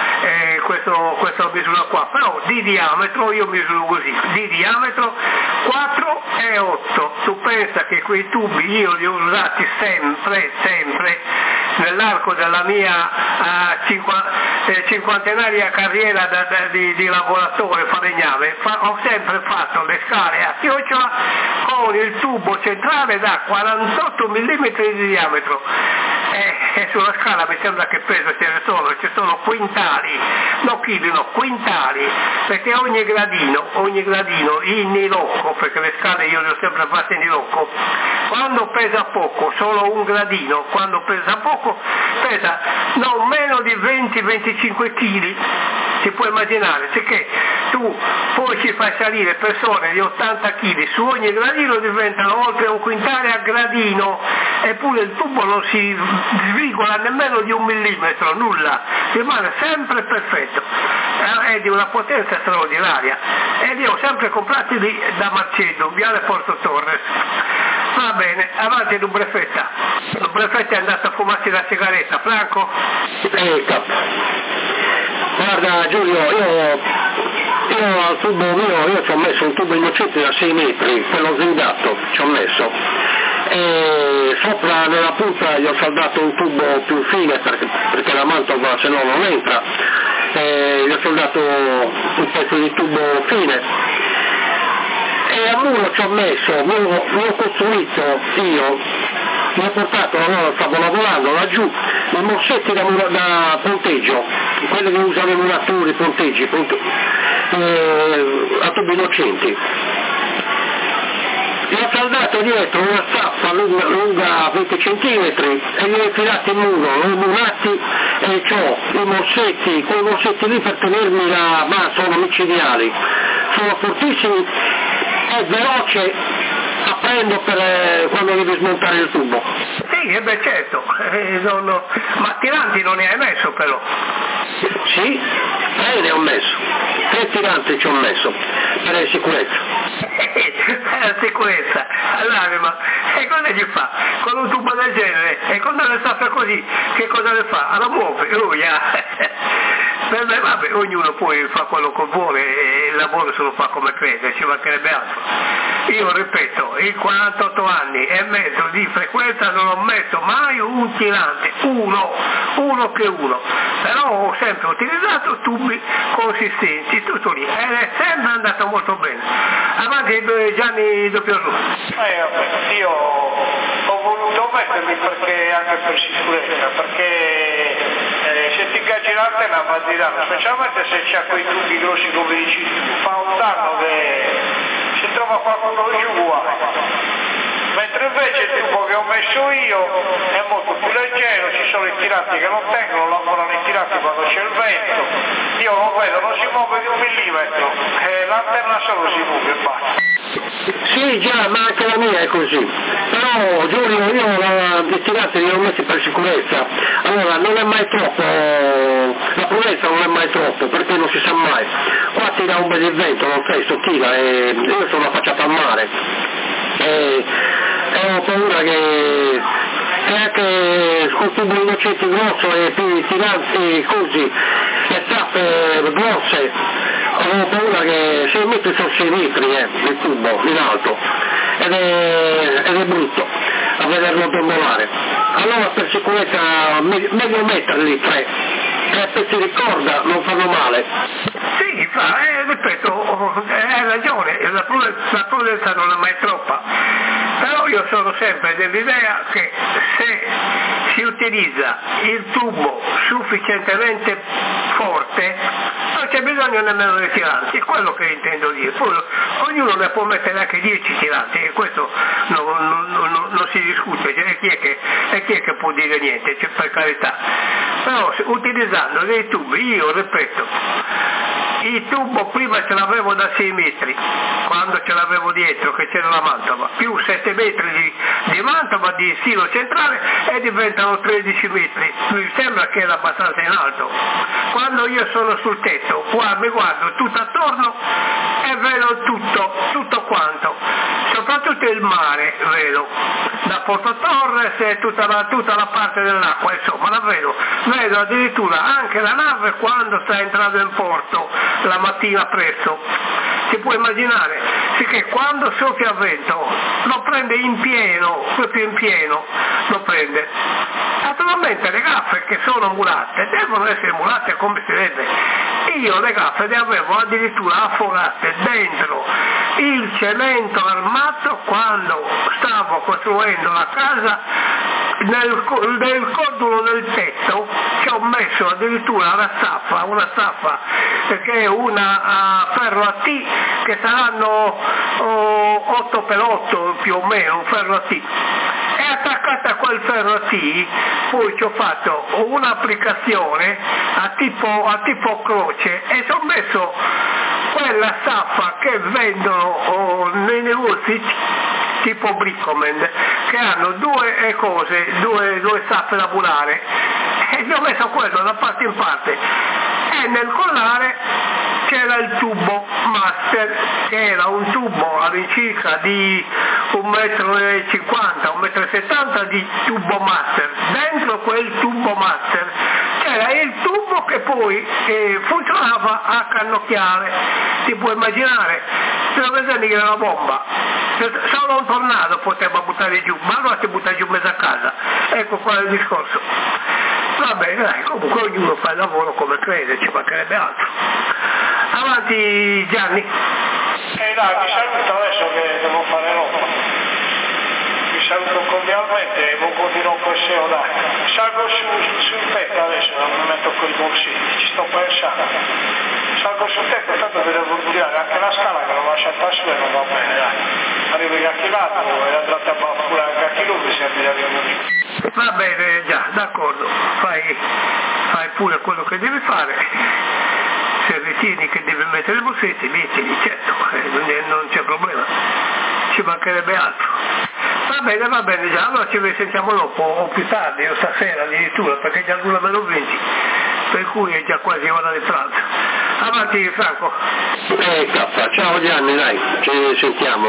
questa misura qua, però di diametro io misuro così, di diametro 4 e 8, tu pensa che quei tubi io li ho usati sempre, nell'arco della mia cinquantenaria carriera di lavoratore falegname, ho sempre fatto le scale a chiocciola con il tubo centrale da 48 mm di diametro e sulla scala mi sembra che peso ci sono quintali, no chili, no quintali, perché ogni gradino in nilocco, perché le scale io le ho sempre fatte in nilocco, quando pesa poco, solo un gradino, quando pesa poco pesa non meno di 20-25 kg, si può immaginare, sicché tu poi ci fai salire persone di 80 kg su ogni gradino, diventano oltre un quintale a gradino, eppure il tubo non si svigola nemmeno di 1 millimetro, nulla, rimane sempre perfetto, è di una potenza straordinaria e li ho sempre comprati lì da Marceddu, Viale Porto Torres. Va bene, avanti Lubrefetta. Lubrefetta è andato a fumarsi la sigaretta, Franco? Guarda Giulio, io al tubo mio ci ho messo un tubo innocente da 6 metri, quello svingato ci ho messo, e sopra nella punta gli ho saldato un tubo più fine perché la mantova se no non entra, gli ho soldato un pezzo di tubo fine e al muro ci ho messo, l'ho costruito io, mi ho portato, allora stavo lavorando laggiù, i morsetti da ponteggio, quelli che usano i muratori, ponteggi, a tubi innocenti. Gli ho saldato dietro una staffa lunga 20 cm e li ho infilati in muro, l'ho murati e ho i morsetti, quei morsetti lì per tenermi ma sono micidiali, sono fortissimi e veloce apprendo per quando devi smontare il tubo. Sì, beh certo, ma tiranti non ne hai messo però? Sì, 3 ne ho messo, 3 tiranti ci ho messo, per la sicurezza. La sicurezza, all'anima, e cosa gli fa? Con un tubo del genere, e quando le staffa così, che cosa le fa? La muove, lui, vabbè, ognuno poi fa quello che vuole e il lavoro se lo fa come crede, ci mancherebbe altro. Io ripeto, in 48 anni e mezzo di frequenza non ho messo mai un tirante, uno, però ho sempre utilizzato tubi consistenti, tutto lì, ed è sempre andato molto bene. Avanti Gianni Doppio Rosso. Io ho voluto metterli perché anche per sicurezza, perché se ti ingaggi l'antenna va di danno, specialmente se c'ha quei tubi grossi come dici tu, fa un danno che si trova qualcuno giù guai. Mentre invece il tubo che ho messo io è molto più leggero, ci sono i tiranti che non tengono, lavorano i tiranti quando c'è il vento, io lo vedo, non si muove di 1 millimetro, l'antenna solo si muove e basta. Sì già, ma anche la mia è così, però Giulio io i tiranti li ho messi per sicurezza, allora non è mai troppo, la prudenza non è mai troppo perché non si sa mai, qua tira un bel vento, non sai, sottile e io sono affacciato al mare e ho paura che anche con tubo innocenti grosso e più tiranti così, le tappe grosse, ho paura che 6 metri sono 6 metri il tubo in alto ed è brutto a vederlo dondolare, allora per sicurezza meglio metterli 3 pezzi di corda non fanno male. Sì, ripeto, hai ragione, la prudenza non è mai troppa. io sono sempre dell'idea che se si utilizza il tubo sufficientemente forte non c'è bisogno nemmeno di tiranti, è quello che intendo dire. Poi ognuno ne può mettere anche 10 tiranti e questo non si discute, e chi è che può dire niente, cioè, per carità. Però utilizzando dei tubi, io ripeto, il tubo prima ce l'avevo da 6 metri, quando ce l'avevo dietro che c'era la mantova, più 7 metri di mantova di stilo centrale e diventano 13 metri, mi sembra che era abbastanza in alto. Quando io sono sul tetto, qua mi guardo tutto attorno e vedo tutto quanto, soprattutto il mare vedo, da Porto Torres e tutta la parte dell'acqua, insomma la vedo addirittura anche la nave quando sta entrando in porto la mattina presto. Si può immaginare, che quando soffia il vento lo prende in pieno, proprio in pieno lo prende. Naturalmente le gaffe che sono mulate devono essere mulate come si deve. Io le gaffe le avevo addirittura affogate dentro il cemento armato quando stavo costruendo la casa. Nel cordolo del tetto ci ho messo addirittura una staffa che è una a ferro a T, che saranno 8x8 più o meno, un ferro a T, e attaccata a quel ferro a T poi ci ho fatto un'applicazione a tipo croce e ci ho messo quella staffa che vendono nei negozi tipo Bricoman, che hanno due staffe da bulare, e gli ho messo quello da parte in parte, e nel collare c'era il tubo master, che era un tubo all'incirca di 1,50 m, 1,70 m di tubo master. Dentro quel tubo master c'era il tubo che poi funzionava a cannocchiale. Ti puoi immaginare, se lo vedi che era una bomba, solo un tornado poteva buttare giù, ma allora ti butta giù mezza casa. Ecco qua il discorso. Va bene, dai, comunque ognuno fa il lavoro come crede, ci mancherebbe altro. Avanti Gianni. Dai, vi saluto adesso che devo fare roba. Vi saluto cordialmente e buon continuo questo, dai. Salgo sul tetto adesso, non mi metto con i bolsini, ci sto pensando. Salgo sul tetto, tanto vi devo girare anche la scala che l'ho lasciata su e non va bene, dai. Arrivo in Gacchilato e andate a pure a Gacchilupi se arrivi a Gacchilupi. Va bene, già, d'accordo, fai pure quello che devi fare. Se ritieni che devi mettere i bossetti, mettili, certo, non c'è problema, ci mancherebbe altro. Va bene già, allora ci risentiamo dopo, o più tardi, o stasera addirittura, perché già l'una meno 20, per cui è già quasi ora di pranzo. Avanti Franco. Ciao Gianni, dai, ci sentiamo.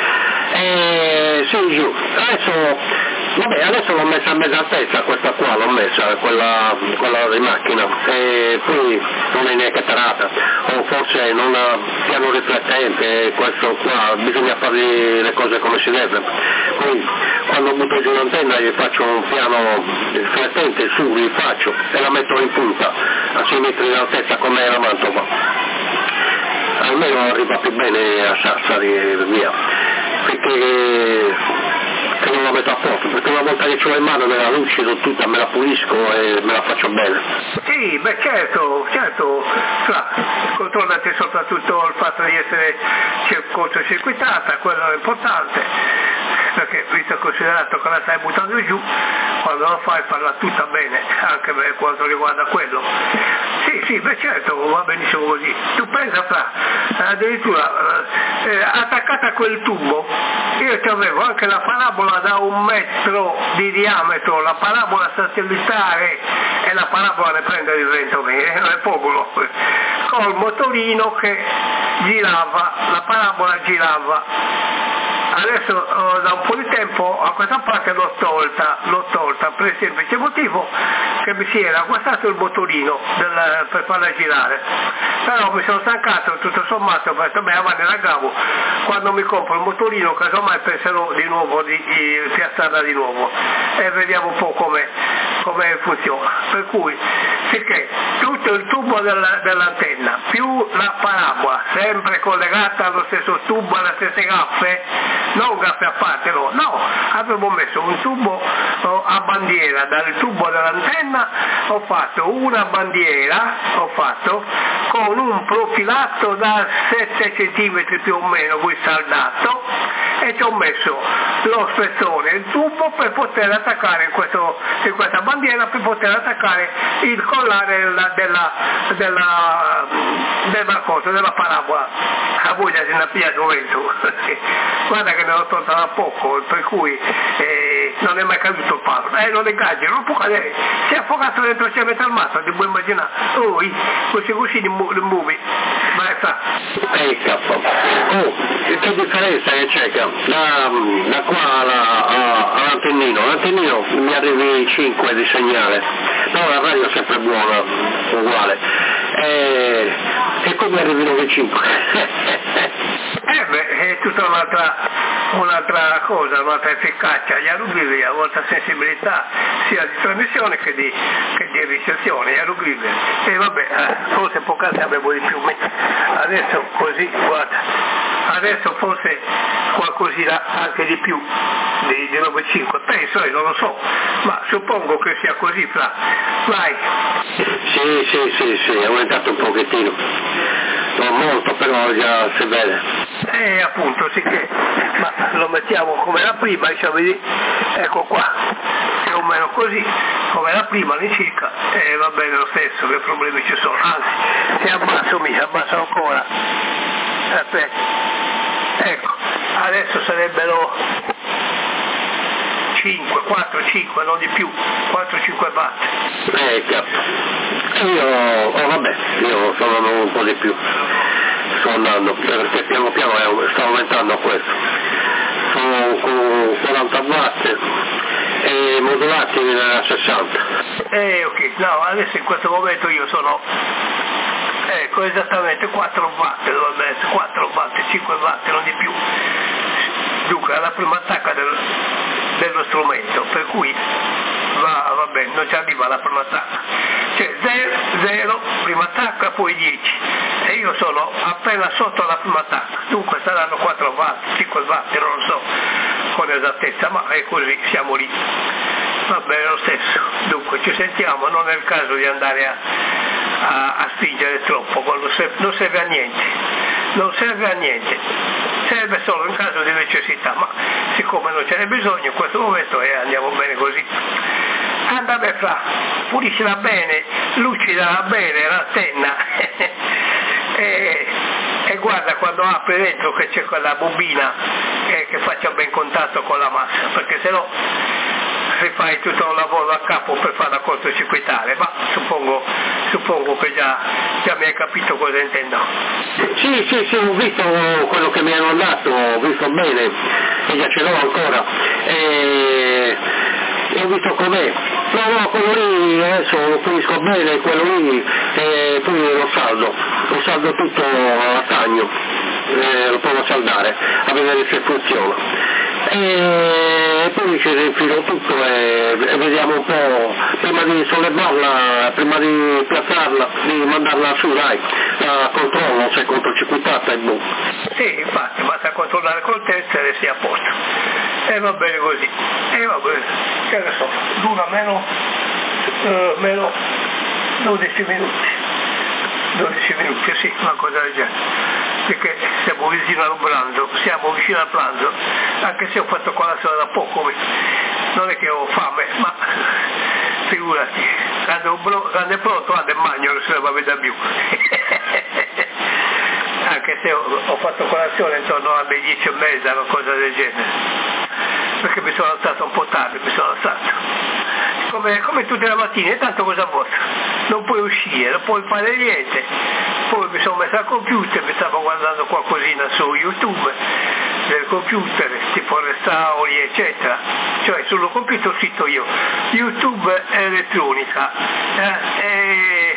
Sì, giù, adesso l'ho messa a mezza altezza, questa qua l'ho messa, quella di macchina, e poi non è neanche tarata, o forse non ha piano riflettente, questo qua, bisogna fare le cose come si deve. Poi quando butto giù l'antenna gli faccio un piano riflettente, su li faccio e la metto in punta, a 6 metri di altezza come era Mantova. Almeno arriva più bene a Sassari e via, perché non la metto a posto, perché una volta che ce l'ho in mano me la lucido tutta, me la pulisco e me la faccio bene. Sì, beh certo, controllati soprattutto il fatto di essere cortocircuitata, quello è importante, perché visto considerato che la stai buttando giù, quando lo fai farla tutta bene, anche per quanto riguarda quello. Sì, beh certo, va benissimo così. Tu pensa addirittura attaccata a quel tubo, io ci avevo anche la parabola da 1 metro di diametro, la parabola satellitare, e la parabola ne prende il vento, non è poco, col motorino che girava, la parabola girava. Adesso da un po' di tempo a questa parte l'ho tolta per il semplice motivo che mi si era guastato il motorino per farla girare, però mi sono stancato, tutto sommato ho detto avanti la gravo, quando mi compro il motorino casomai penserò di nuovo di piazzarla di nuovo e vediamo un po' com'è. come funziona, per cui sicché tutto il tubo dell'antenna più la parabola sempre collegata allo stesso tubo, alle stesse gaffe, non gaffe a parte, no, avevo messo un tubo a bandiera dal tubo dell'antenna, ho fatto una bandiera con un profilato da 7 cm più o meno guisaldato, e ci ho messo lo spezzone, il tubo per poter attaccare in questa bandiera, per poter attaccare il collare della parabola. La voglia se ne piglia dovento. Guarda che ne ho tolta da poco, per cui non è mai caduto il palo, non è gaggio, non può cadere, si è affogato dentro il cemento armato, ti puoi immaginare, così di muovi, vai sta. Che differenza che c'è da qua all'antennino? L'antennino mi arrivi 5 di segnale, no, la radio è sempre buona, uguale, e come arrivi 9,5? È tutta un'altra cosa, un'altra efficacia, gli aeroglifi a volta sensibilità sia di trasmissione che di ricezione, gli aeroglifi, e vabbè, forse poc'anzi avevo di più, adesso così, guarda, adesso forse qualcosina anche di più di 9,5, penso, non lo so, ma suppongo che sia così, vai. Sì, è aumentato un pochettino, non molto, però già si vede. Appunto, sì che, ma lo mettiamo come era prima, vedi? Ecco qua, più o meno così, come era prima all'incirca, e va bene lo stesso, che problemi ci sono, anzi, se abbasso ancora, aspetta, ecco, adesso sarebbero 4-5, non di più, 4-5 watt. Io sono un po' di più, sto andando, perché piano piano sto aumentando questo, sono con 40 watt e modulati a 60. Ok, no, adesso in questo momento io sono, esattamente 4 watt, dovrebbe essere 4 watt, 5 watt, non di più. Dunque, alla prima attacca dello strumento, per cui va bene, non ci arriva la prima attacca, cioè 0, prima attacca, poi 10, e io sono appena sotto la prima attacca, dunque saranno 4 watt, 5 watt, non lo so con esattezza, ma è così, siamo lì, va bene lo stesso. Dunque ci sentiamo, non è il caso di andare a spingere troppo, non serve a niente, serve solo in caso di necessità, ma siccome non ce n'è bisogno in questo momento, andiamo bene così. Anda bene, puliscila bene, lucidala bene l'antenna e guarda quando apri dentro che c'è quella bobina che faccia ben contatto con la massa, perché sennò se fai tutto un lavoro a capo per farla cortocircuitare, ma suppongo che già mi hai capito cosa intendo. Sì, ho visto quello che mi hanno mandato, ho visto bene, e già ce l'ho ancora, e ho visto com'è. No, quello lì adesso lo pulisco bene, quello lì, e poi lo saldo tutto a stagno, lo provo a saldare, a vedere se funziona. E poi ci rinfilo tutto e vediamo un po', prima di sollevarla, prima di piazzarla, di mandarla su, dai, la controllo se è controcircuitata e boh. Sì, infatti, basta controllare col test e si è a posto. E va bene così. E va bene, che ne so, dura meno 12 minuti. 12 minuti, sì, una cosa del genere. Perché siamo vicino al pranzo, anche se ho fatto colazione da poco, non è che ho fame, ma figurati, quando è pronto vado e mangio, non se ne va a vedere più. Anche se ho fatto colazione intorno alle 10:30, una cosa del genere, perché mi sono alzato un po' tardi, come tutte le mattine, tanto cosa vuoi? Non puoi uscire, non puoi fare niente. Poi mi sono messo al computer, mi stavo guardando qualcosina su YouTube, del computer, tipo restauri, eccetera. Cioè sullo computer ho scritto io, YouTube elettronica,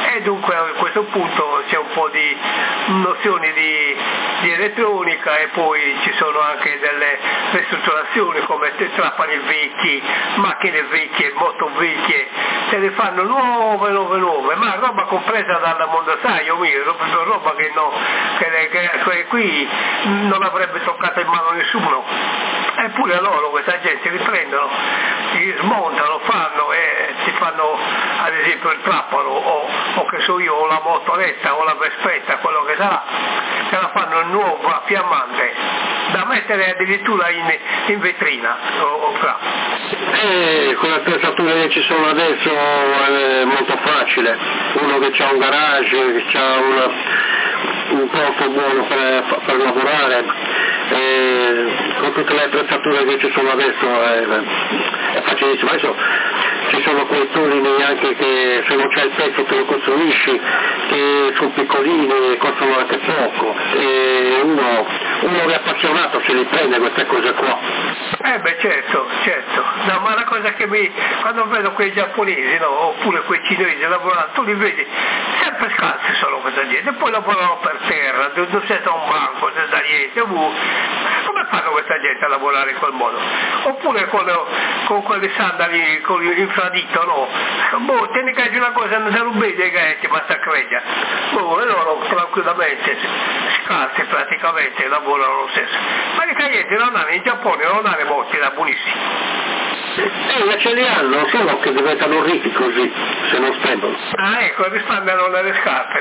e dunque a questo punto c'è un po' di nozioni di elettronica e poi ci sono anche delle ristrutturazioni come trapani vecchi, macchine vecchie, moto vecchie, se ne fanno nuove, ma roba compresa dal mondossaio mio, roba che, no, che qui non avrebbe toccato in mano nessuno. Eppure loro, questa gente, li prendono, si smontano, fanno e si fanno ad esempio il trappolo o che so io, o la motoretta o la vespetta, quello che sarà, se la fanno nuova, fiammante, da mettere addirittura in vetrina con le attrezzature che ci sono adesso è molto facile, uno che ha un garage, che ha un posto buono per lavorare, con tutte le attrezzature che ci sono adesso è facilissimo. Adesso ci sono quei turini anche che se non c'è il pezzo te lo costruisci, che sono piccolini e costano anche poco, e uno è appassionato se li prende queste cose qua. Certo, no, ma la cosa che quando vedo quei giapponesi, no, oppure quei cinesi lavorando, tu li vedi sempre scalzi sono questa gente, e poi lavorano per terra, non c'è un banco, senza niente, come fanno questa gente a lavorare in quel modo? Oppure con quelle sandali con l'infradito, no? Te ne caggi una cosa, non se lo vede che ti basta creggia. E loro tranquillamente, scalzi praticamente, lavorano lo stesso. Ma i caglieti non hanno, in Giappone non hanno morti da buonissimi. Ce li hanno, solo che diventano ricchi così, se non spendono. Ecco, risparmiano nelle scarpe.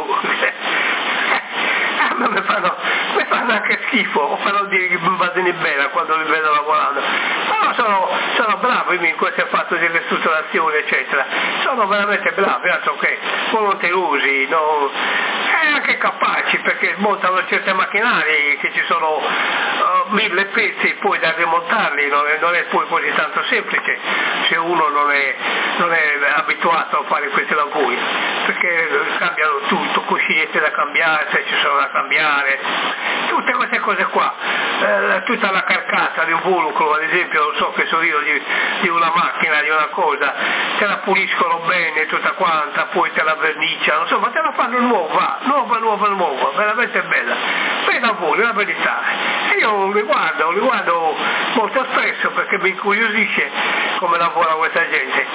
Mi fanno anche schifo, però dire che mi va bene quando li vedo lavorando. Però sono bravi in questo fatto di ristrutturazione, eccetera. Sono veramente bravi, altro che volonterosi, no? E anche capaci, perché montano certe macchinari che ci sono 1000 pezzi poi da rimontarli, non è poi così tanto semplice se uno non è abituato a fare questi lavori, perché cambiano tutto, cuscinette da cambiare, se ci sono da cambiare, tutte queste cose qua, tutta la carcassa di un Vulcro, ad esempio, non so che so io di una macchina, di una cosa, te la puliscono bene tutta quanta, poi te la verniciano, insomma te la fanno nuova, veramente bella, bei lavori, la verità. E io li guardo molto spesso perché mi incuriosisce come lavora questa gente.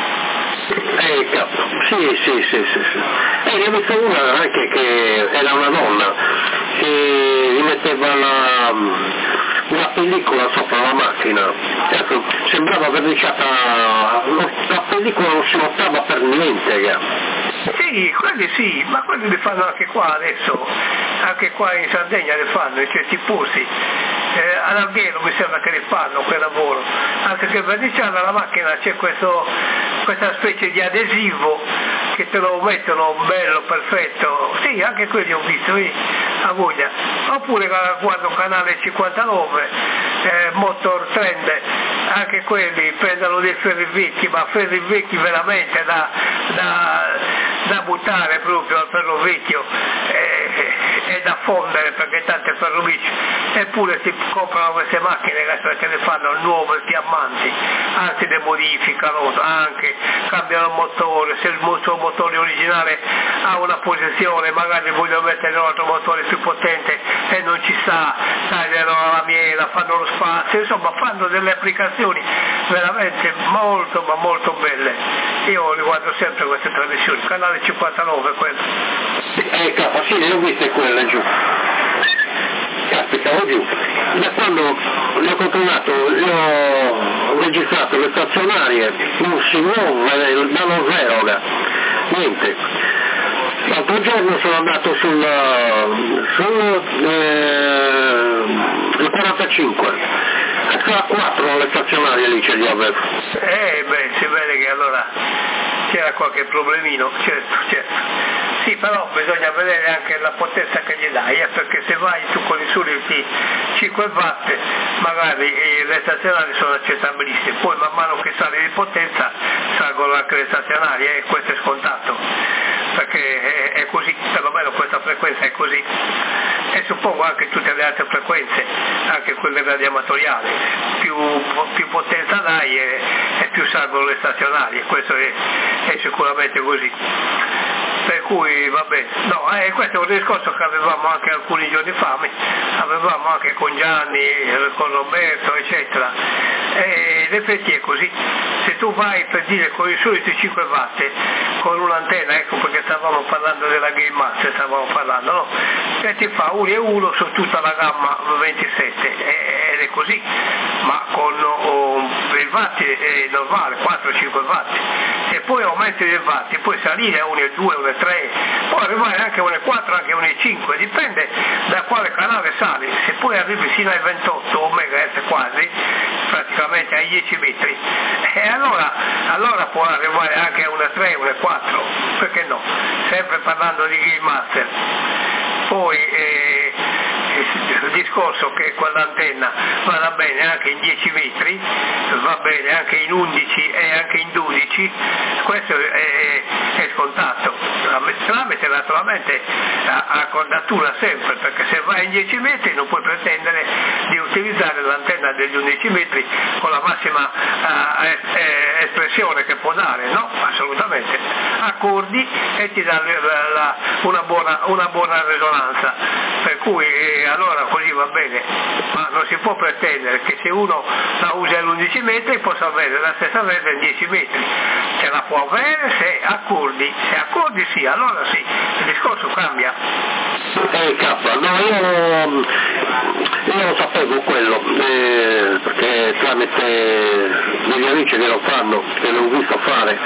Sì. Ne ho visto una anche che era una donna che gli metteva una pellicola sopra la macchina, ecco, sembrava verniciata, la pellicola non si notava per niente. Sì, quelli sì, ma quelli li fanno anche qua adesso, anche qua in Sardegna li fanno in certi posti. Ad Alghero mi sembra che li fanno quel lavoro, anche che verniciando la macchina c'è questa specie di adesivo che te lo mettono bello, perfetto, sì, anche quelli ho visto, a voglia. Oppure guardo canale 59, Motor Trend, anche quelli prendono dei ferri vecchi, ma ferri vecchi veramente da buttare proprio al ferro vecchio e da fondere, perché tante ferrovici, eppure si comprano queste macchine che le fanno nuove, fiammanti, anzi le modificano, anche cambiano il motore, se il suo motore originale ha una posizione, magari vogliono mettere un altro motore più potente e non ci sta, tagliano la miela, fanno lo spazio, insomma fanno delle applicazioni veramente molto ma molto belle. Io riguardo sempre queste trasmissioni, canale 59 quello. Sì, le ho viste quelle giù. Caspita, giù. Da quando le ho controllato, le ho registrato le stazionarie, non si muove dallo zero, niente. L'altro giorno sono andato sul 45. A 4 le stazionarie lì ce li avevo. Si vede che allora c'era qualche problemino, certo. Sì, però bisogna vedere anche la potenza che gli dai, perché se vai tu con i soliti 5 watt, magari le stazionarie sono accettabilissime, poi man mano che sale di potenza salgono anche le stazionarie, e questo è scontato, perché è così, perlomeno questa frequenza è così. E suppongo anche tutte le altre frequenze, anche quelle radioamatoriali, più potenza dai e più salgono le stazionarie, questo è sicuramente così. per cui va bene. No, questo è un discorso che avevamo anche alcuni giorni fa, avevamo anche con Gianni, con Roberto, eccetera. E in effetti è così. Se tu vai per dire con i soliti 5 watt, con un'antenna, ecco perché stavamo parlando della Game Master, no? E ti fa 1 e 1 su tutta la gamma 27, ed è così, ma con il watt è normale, 4-5 watt. Se poi aumenti i watt, puoi salire a 1,2, 1,3, puoi arrivare anche a 1,4, anche a 1,5, dipende da quale canale sali. Se poi arrivi fino ai 28 MHz quasi, praticamente ai 10 metri, e allora può arrivare anche a 1,3, 1,4, perché no? Sempre parlando di Game Master. Poi il discorso che quell'antenna vada bene anche in 10 metri, va bene anche in 11 e anche in 12, questo è scontato, tramite naturalmente a cordatura sempre, perché se vai in 10 metri non puoi pretendere di utilizzare l'antenna degli 11 metri con la massima espressione che può dare, no? Assolutamente. Accordi e ti dà una buona risonanza, per cui allora così va bene, ma non si può pretendere che se uno la usa a 11 metri possa avere la stessa rete in 10 metri, ce la può avere se accordi sì, allora sì, il discorso cambia. No, io lo sapevo quello, perché tramite degli amici che lo fanno, che l'ho visto fare,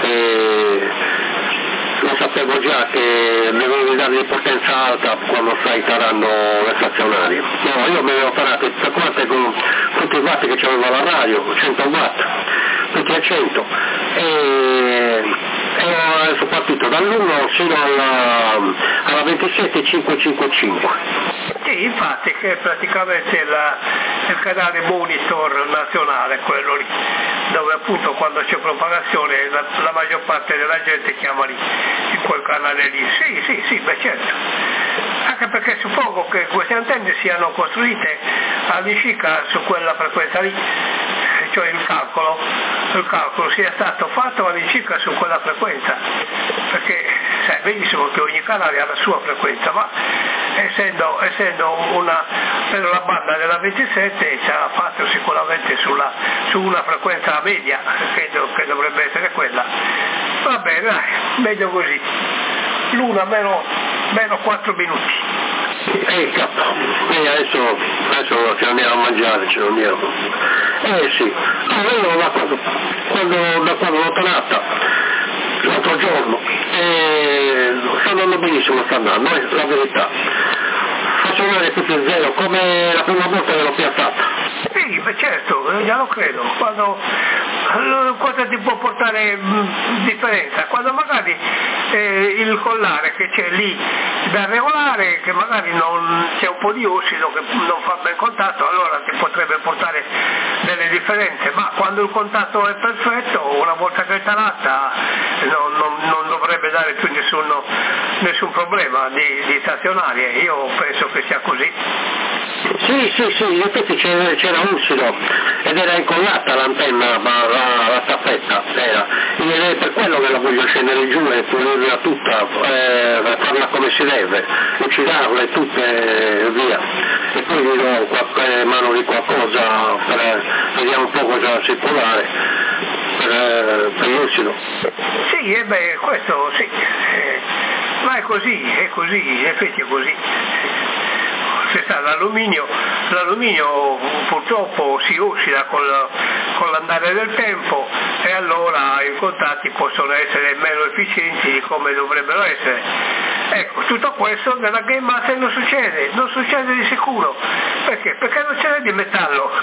lo sapevo già che dovevi dargli potenza alta quando stai tarando le stazionarie. No, io mi avevo tarato tutte quante con tutti i watt che c'aveva la radio, 100 watt, tutti a 100, e sono partito dall'1 fino alla 27555. Sì, infatti, che è praticamente il canale monitor nazionale, quello lì, dove appunto quando c'è propagazione la maggior parte della gente chiama lì, in quel canale lì. Sì, beh certo. Anche perché suppongo che queste antenne siano costruite all'incirca su quella frequenza lì, cioè il calcolo sia stato fatto all'incirca su quella frequenza, perché sai benissimo che ogni canale ha la sua frequenza, ma essendo per la banda della 27 sarà fatto sicuramente su una frequenza media, che dovrebbe essere quella. Va bene, dai, meglio così. L'una meno 4 minuti. Adesso ci andiamo a mangiare, ce lo andiamo. Sì, io da quando l'ho tornata l'altro giorno, sta andando benissimo, sta andando, la verità. Faccio vedere tutto il zero, come la prima volta che l'ho piazzata. Sì, beh certo, già lo credo. Cosa ti può portare differenza? Quando magari il collare che c'è lì da regolare, che magari non c'è un po' di ossido che non fa bel contatto, allora ti potrebbe portare delle differenze, ma quando il contatto è perfetto, una volta che è talata, non dovrebbe dare più nessun problema di stazionarie. Io penso che sia così. Sì, in effetti c'era ossido ed era incollata l'antenna, la tappetta era, ed è per quello che la voglio scendere giù e pulirla tutta, farla come si deve, lucidarla e tutte e via, e poi gli do qualche mano di qualcosa, vediamo un po' cosa circolare per l'ossido. Sì, questo sì, ma è così, in effetti è così. L'alluminio purtroppo si ossida con l'andare del tempo, e allora i contatti possono essere meno efficienti di come dovrebbero essere. Ecco, tutto questo nella Game Master non succede di sicuro. Perché? Perché non ce n'è di metallo.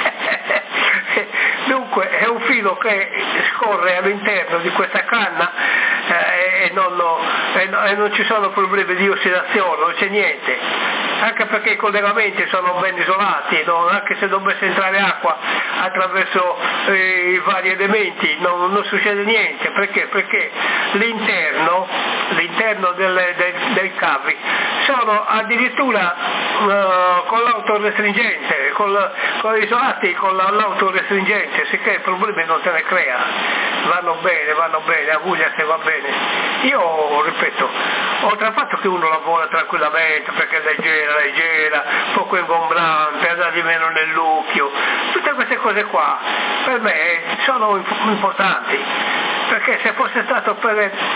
Dunque è un filo che scorre all'interno di questa canna e non ci sono problemi di ossidazione, non c'è niente. Anche perché i collegamenti sono ben isolati, anche se dovesse entrare acqua attraverso i vari elementi non succede niente. Perché? Perché l'interno dei cavi sono addirittura con l'autorestringente, con gli isolati con l'autorestringente, sicché problemi non se ne crea, vanno bene, a Puglia se va bene. Io ripeto, oltre al fatto che uno lavora tranquillamente perché è leggera, poco ingombrante, andare di meno nell'occhio, tutte queste cose qua per me sono importanti, perché se fosse stato per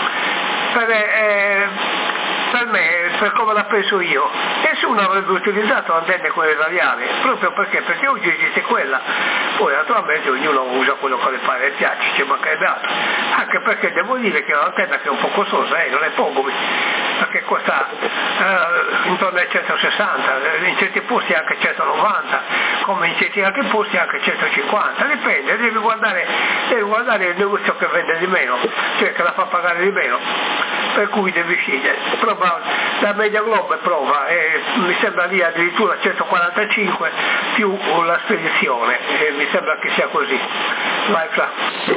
me, per come la penso io, nessuno avrebbe utilizzato antenne quelle radiali, proprio perché oggi esiste quella, poi naturalmente ognuno usa quello che le pare e piace, ci mancherebbe altro, anche perché devo dire che è un'antenna che è un po' costosa, non è poco, perché costa intorno ai 160, in certi posti anche 190, come in certi altri posti anche 150, dipende, devi guardare il negozio che vende di meno, cioè che la fa pagare di meno, per cui devi scegliere. La Media Globe prova e mi sembra lì addirittura 145 più la spedizione, mi sembra che sia così. Vai Fra.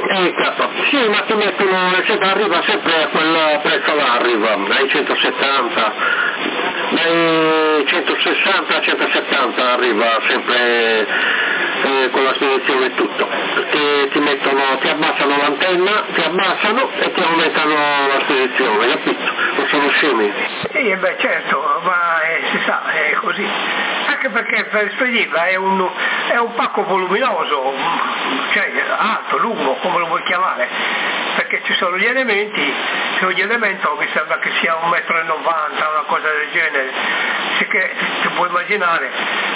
Sì, ma ti mettono, arriva sempre a quel prezzo là, arriva ai 170, dai 160 a 170 arriva sempre con la spedizione e tutto, perché ti abbassano l'antenna, ti abbassano e ti aumentano la spedizione, capito? Non sono scemi. Sì, beh certo, ma si sa, è così. Anche perché per spedirla è un pacco voluminoso, cioè alto, lungo, come lo vuoi chiamare, perché ci sono gli elementi, ogni elemento mi sembra che sia 1,90 m, una cosa del genere, che ti puoi immaginare,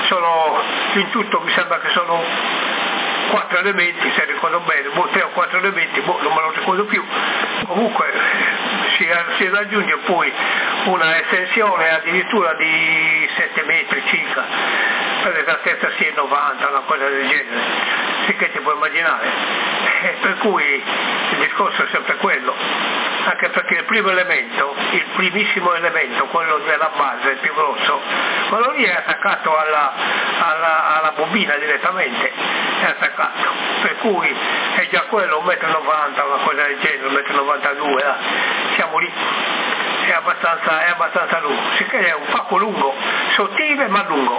in tutto mi sembra che sono 4 elementi, se ricordo bene, 3 o 4 elementi, non me lo ricordo più, comunque si raggiunge poi una estensione addirittura di 7 metri circa, per l'esattezza si è 90, una cosa del genere, sì che ti puoi immaginare, per cui il discorso è sempre quello, anche perché il primo elemento, il primissimo elemento, quello della base, il più grosso, quello lì è attaccato alla bobina direttamente, è attaccato, per cui è già quello 1,90 m, una cosa del genere, 1,92 m, siamo lì, è abbastanza lungo, sicché è un pacco lungo, sottile ma lungo.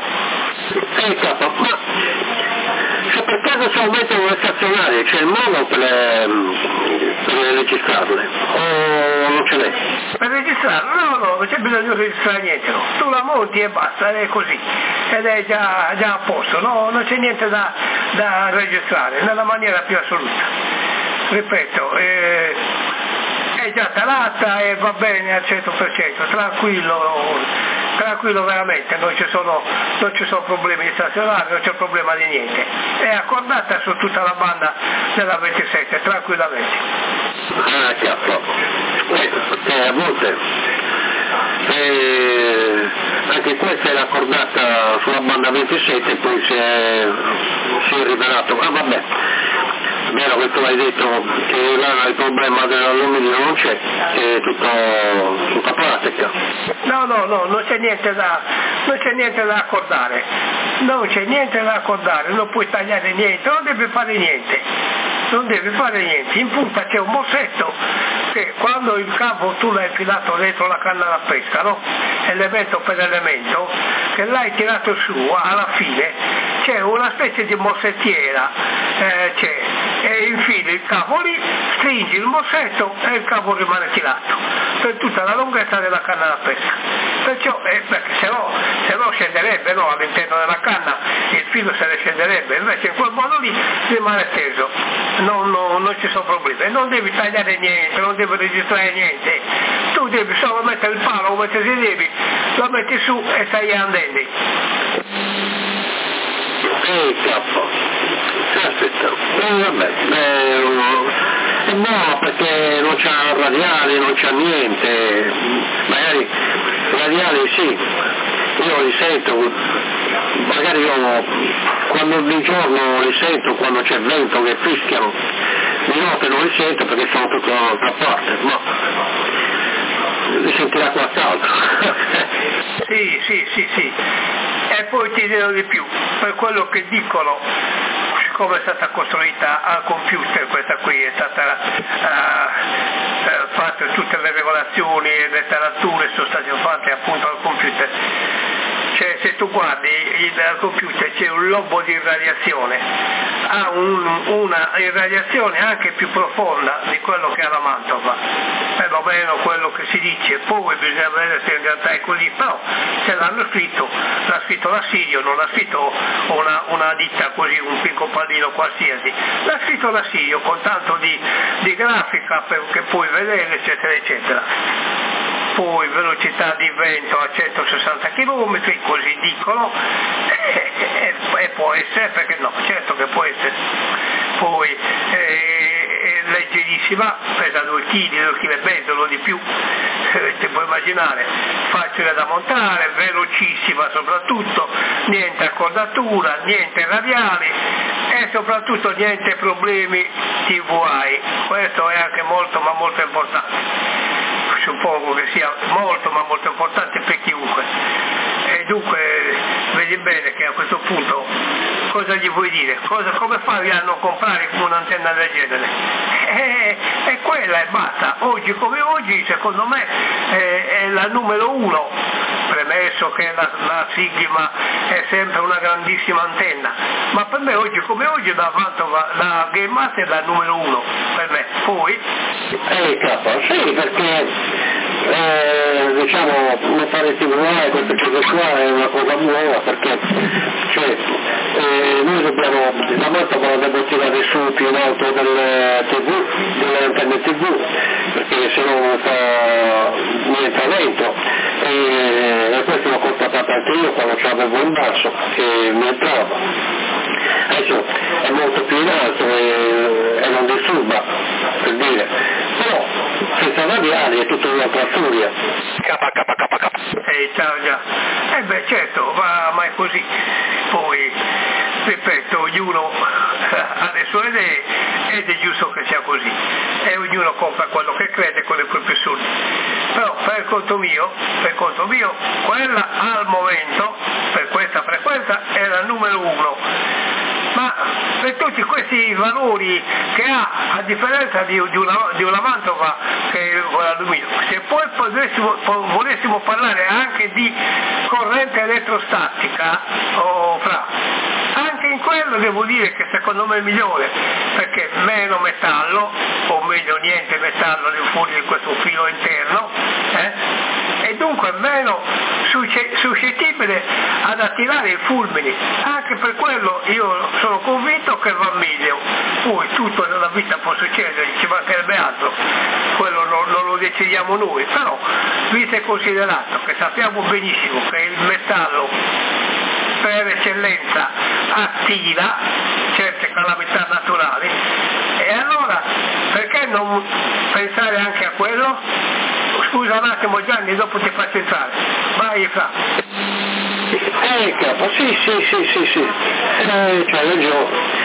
Ma se per caso si aumentano le stazionarie, c'è il modo per registrarle? O non ce n'è? Per registrarle? No, non c'è bisogno di registrare niente, no. Tu la monti e basta, è così, ed è già a posto, no? Non c'è niente da registrare, nella maniera più assoluta. Ripeto, è già talata e va bene al 100%, tranquillo veramente, non ci sono problemi di stazionario, non c'è problema di niente, è accordata su tutta la banda della 27 tranquillamente. Ah, chiaro, perché a volte anche questa è accordata sulla banda 27 poi si è rivelato, vabbè. Vero che tu hai detto che là il problema dell'alluminio non c'è, è tutta plastica. No, non c'è niente da accordare, non puoi tagliare niente, non devi fare niente, in punta c'è un morsetto che quando il cavo tu l'hai infilato dentro la canna da pesca, no? Elemento per elemento, che l'hai tirato su, alla fine c'è una specie di morsettiera, e infili il cavo lì, stringi il morsetto e il cavo rimane tirato per tutta la lunghezza della canna da pesca, perciò perché se no scenderebbe, no, all'interno della canna, il filo se ne scenderebbe, invece in quel modo lì rimane teso, non ci sono problemi, non devi tagliare niente, non devi registrare niente, tu devi solo mettere il palo come te si devi, lo metti su e stai andando. Aspetta, vabbè, no, perché non c'ha radiali, non c'ha niente, magari radiali sì, io li sento, magari io quando di giorno li sento, quando c'è vento che fischiano, di notte non li sento perché sono tutto dall'altra parte, ma li sentirà qualcos'altro. Sì, e poi ti dirò di più, per quello che dicono come è stata costruita al computer, questa qui è stata fatta, tutte le regolazioni e le tarature sono state fatte appunto al computer. Cioè, se tu guardi il computer c'è un lobo di irradiazione, ha una irradiazione anche più profonda di quello che ha la Mantova, va meno quello che si dice, poi bisogna vedere se in realtà è così, però se l'hanno scritto, l'ha scritto l'Assirio, non l'ha scritto una ditta così, un piccolo pallino qualsiasi, l'ha scritto l'Assirio con tanto di grafica che puoi vedere, eccetera eccetera. Poi velocità di vento a 160 km, così dicono, e può essere, perché no, certo che può essere. Poi è leggerissima, pesa 2 kg e mezzo, non di più, ti puoi immaginare, facile da montare, velocissima soprattutto, niente accordatura, niente radiali e soprattutto niente problemi TVI, questo è anche molto ma molto importante. Suppongo che sia molto ma molto importante per chiunque, e dunque vedi bene che a questo punto cosa gli vuoi dire? Come fai a non comprare un'antenna del genere? È quella e basta, oggi come oggi secondo me è la numero 1, premesso che la Sigma è sempre una grandissima antenna, ma per me oggi come oggi la Game Master è la numero 1 per me. Poi sì, perché diciamo non fare TVI, questa cosa qua è una cosa nuova, perché noi dobbiamo, la Mantova la dobbiamo tirare su più in alto delle antenne TV, perché se no non fa niente lento, e questo l'ho constatato anche io quando c'avevo in basso che mi entrava. Adesso è molto più in alto e non disturba, per dire, però senza radiali è tutta un'altra storia. Ciao già. Certo, ma è così. Poi, ripeto, ognuno ha le sue idee ed è giusto che sia così. E ognuno compra quello che crede con le proprie soldi. Però per conto mio, quella al momento, per questa frequenza, è la numero 1. Ma per tutti questi valori che ha, a differenza di una Mantova che è l'alluminio, se poi volessimo parlare anche di corrente elettrostatica, anche in quello devo dire che secondo me è migliore, perché meno metallo, o meglio niente metallo fuori di questo filo interno, e dunque meno suscettibile ad attirare i fulmini. Anche per quello io sono convinto che va meglio. Poi tutto nella vita può succedere, ci mancherebbe altro, quello non lo decidiamo noi, però visto e considerato che sappiamo benissimo che il metallo per eccellenza attira certe calamità naturali, e allora perché non pensare anche a quello? Scusa un attimo Gianni, dopo ti faccio entrare. Vai Fra. Capo, sì. C'hai ragione.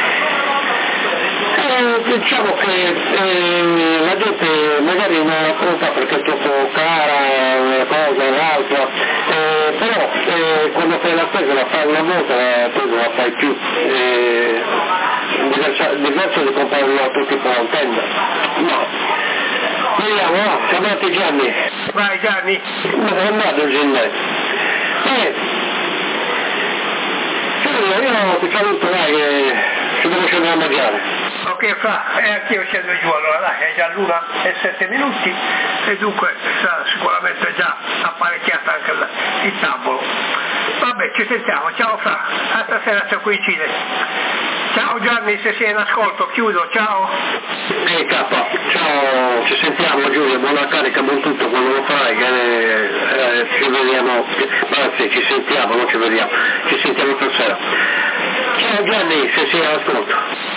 Diciamo che la gente magari non la compra perché è troppo cara una cosa o l'altra, però quando fai la spesa la fai una volta, poi non la fai più. Diverso di comprare un altro tipo di antenna. No. Vediamo, chiamate Gianni. Vai Gianni. Ma è andato il Gianni. Io ti saluto, dai, che ci devo scendere a mangiare. Ok Fra, anch'io scendo giù, allora dai, è già l'1:07 e dunque sarà sicuramente già apparecchiata anche il tavolo. Vabbè, ci sentiamo, ciao Fra, a stasera se coincide. Ciao Gianni, se sei in ascolto, chiudo, ciao. Capo, ciao, ci sentiamo Giulio, buona carica, buon tutto, quando lo farai, ci vediamo, anzi ci sentiamo, non ci vediamo, ci sentiamo stasera. Ciao Gianni, se sei in ascolto.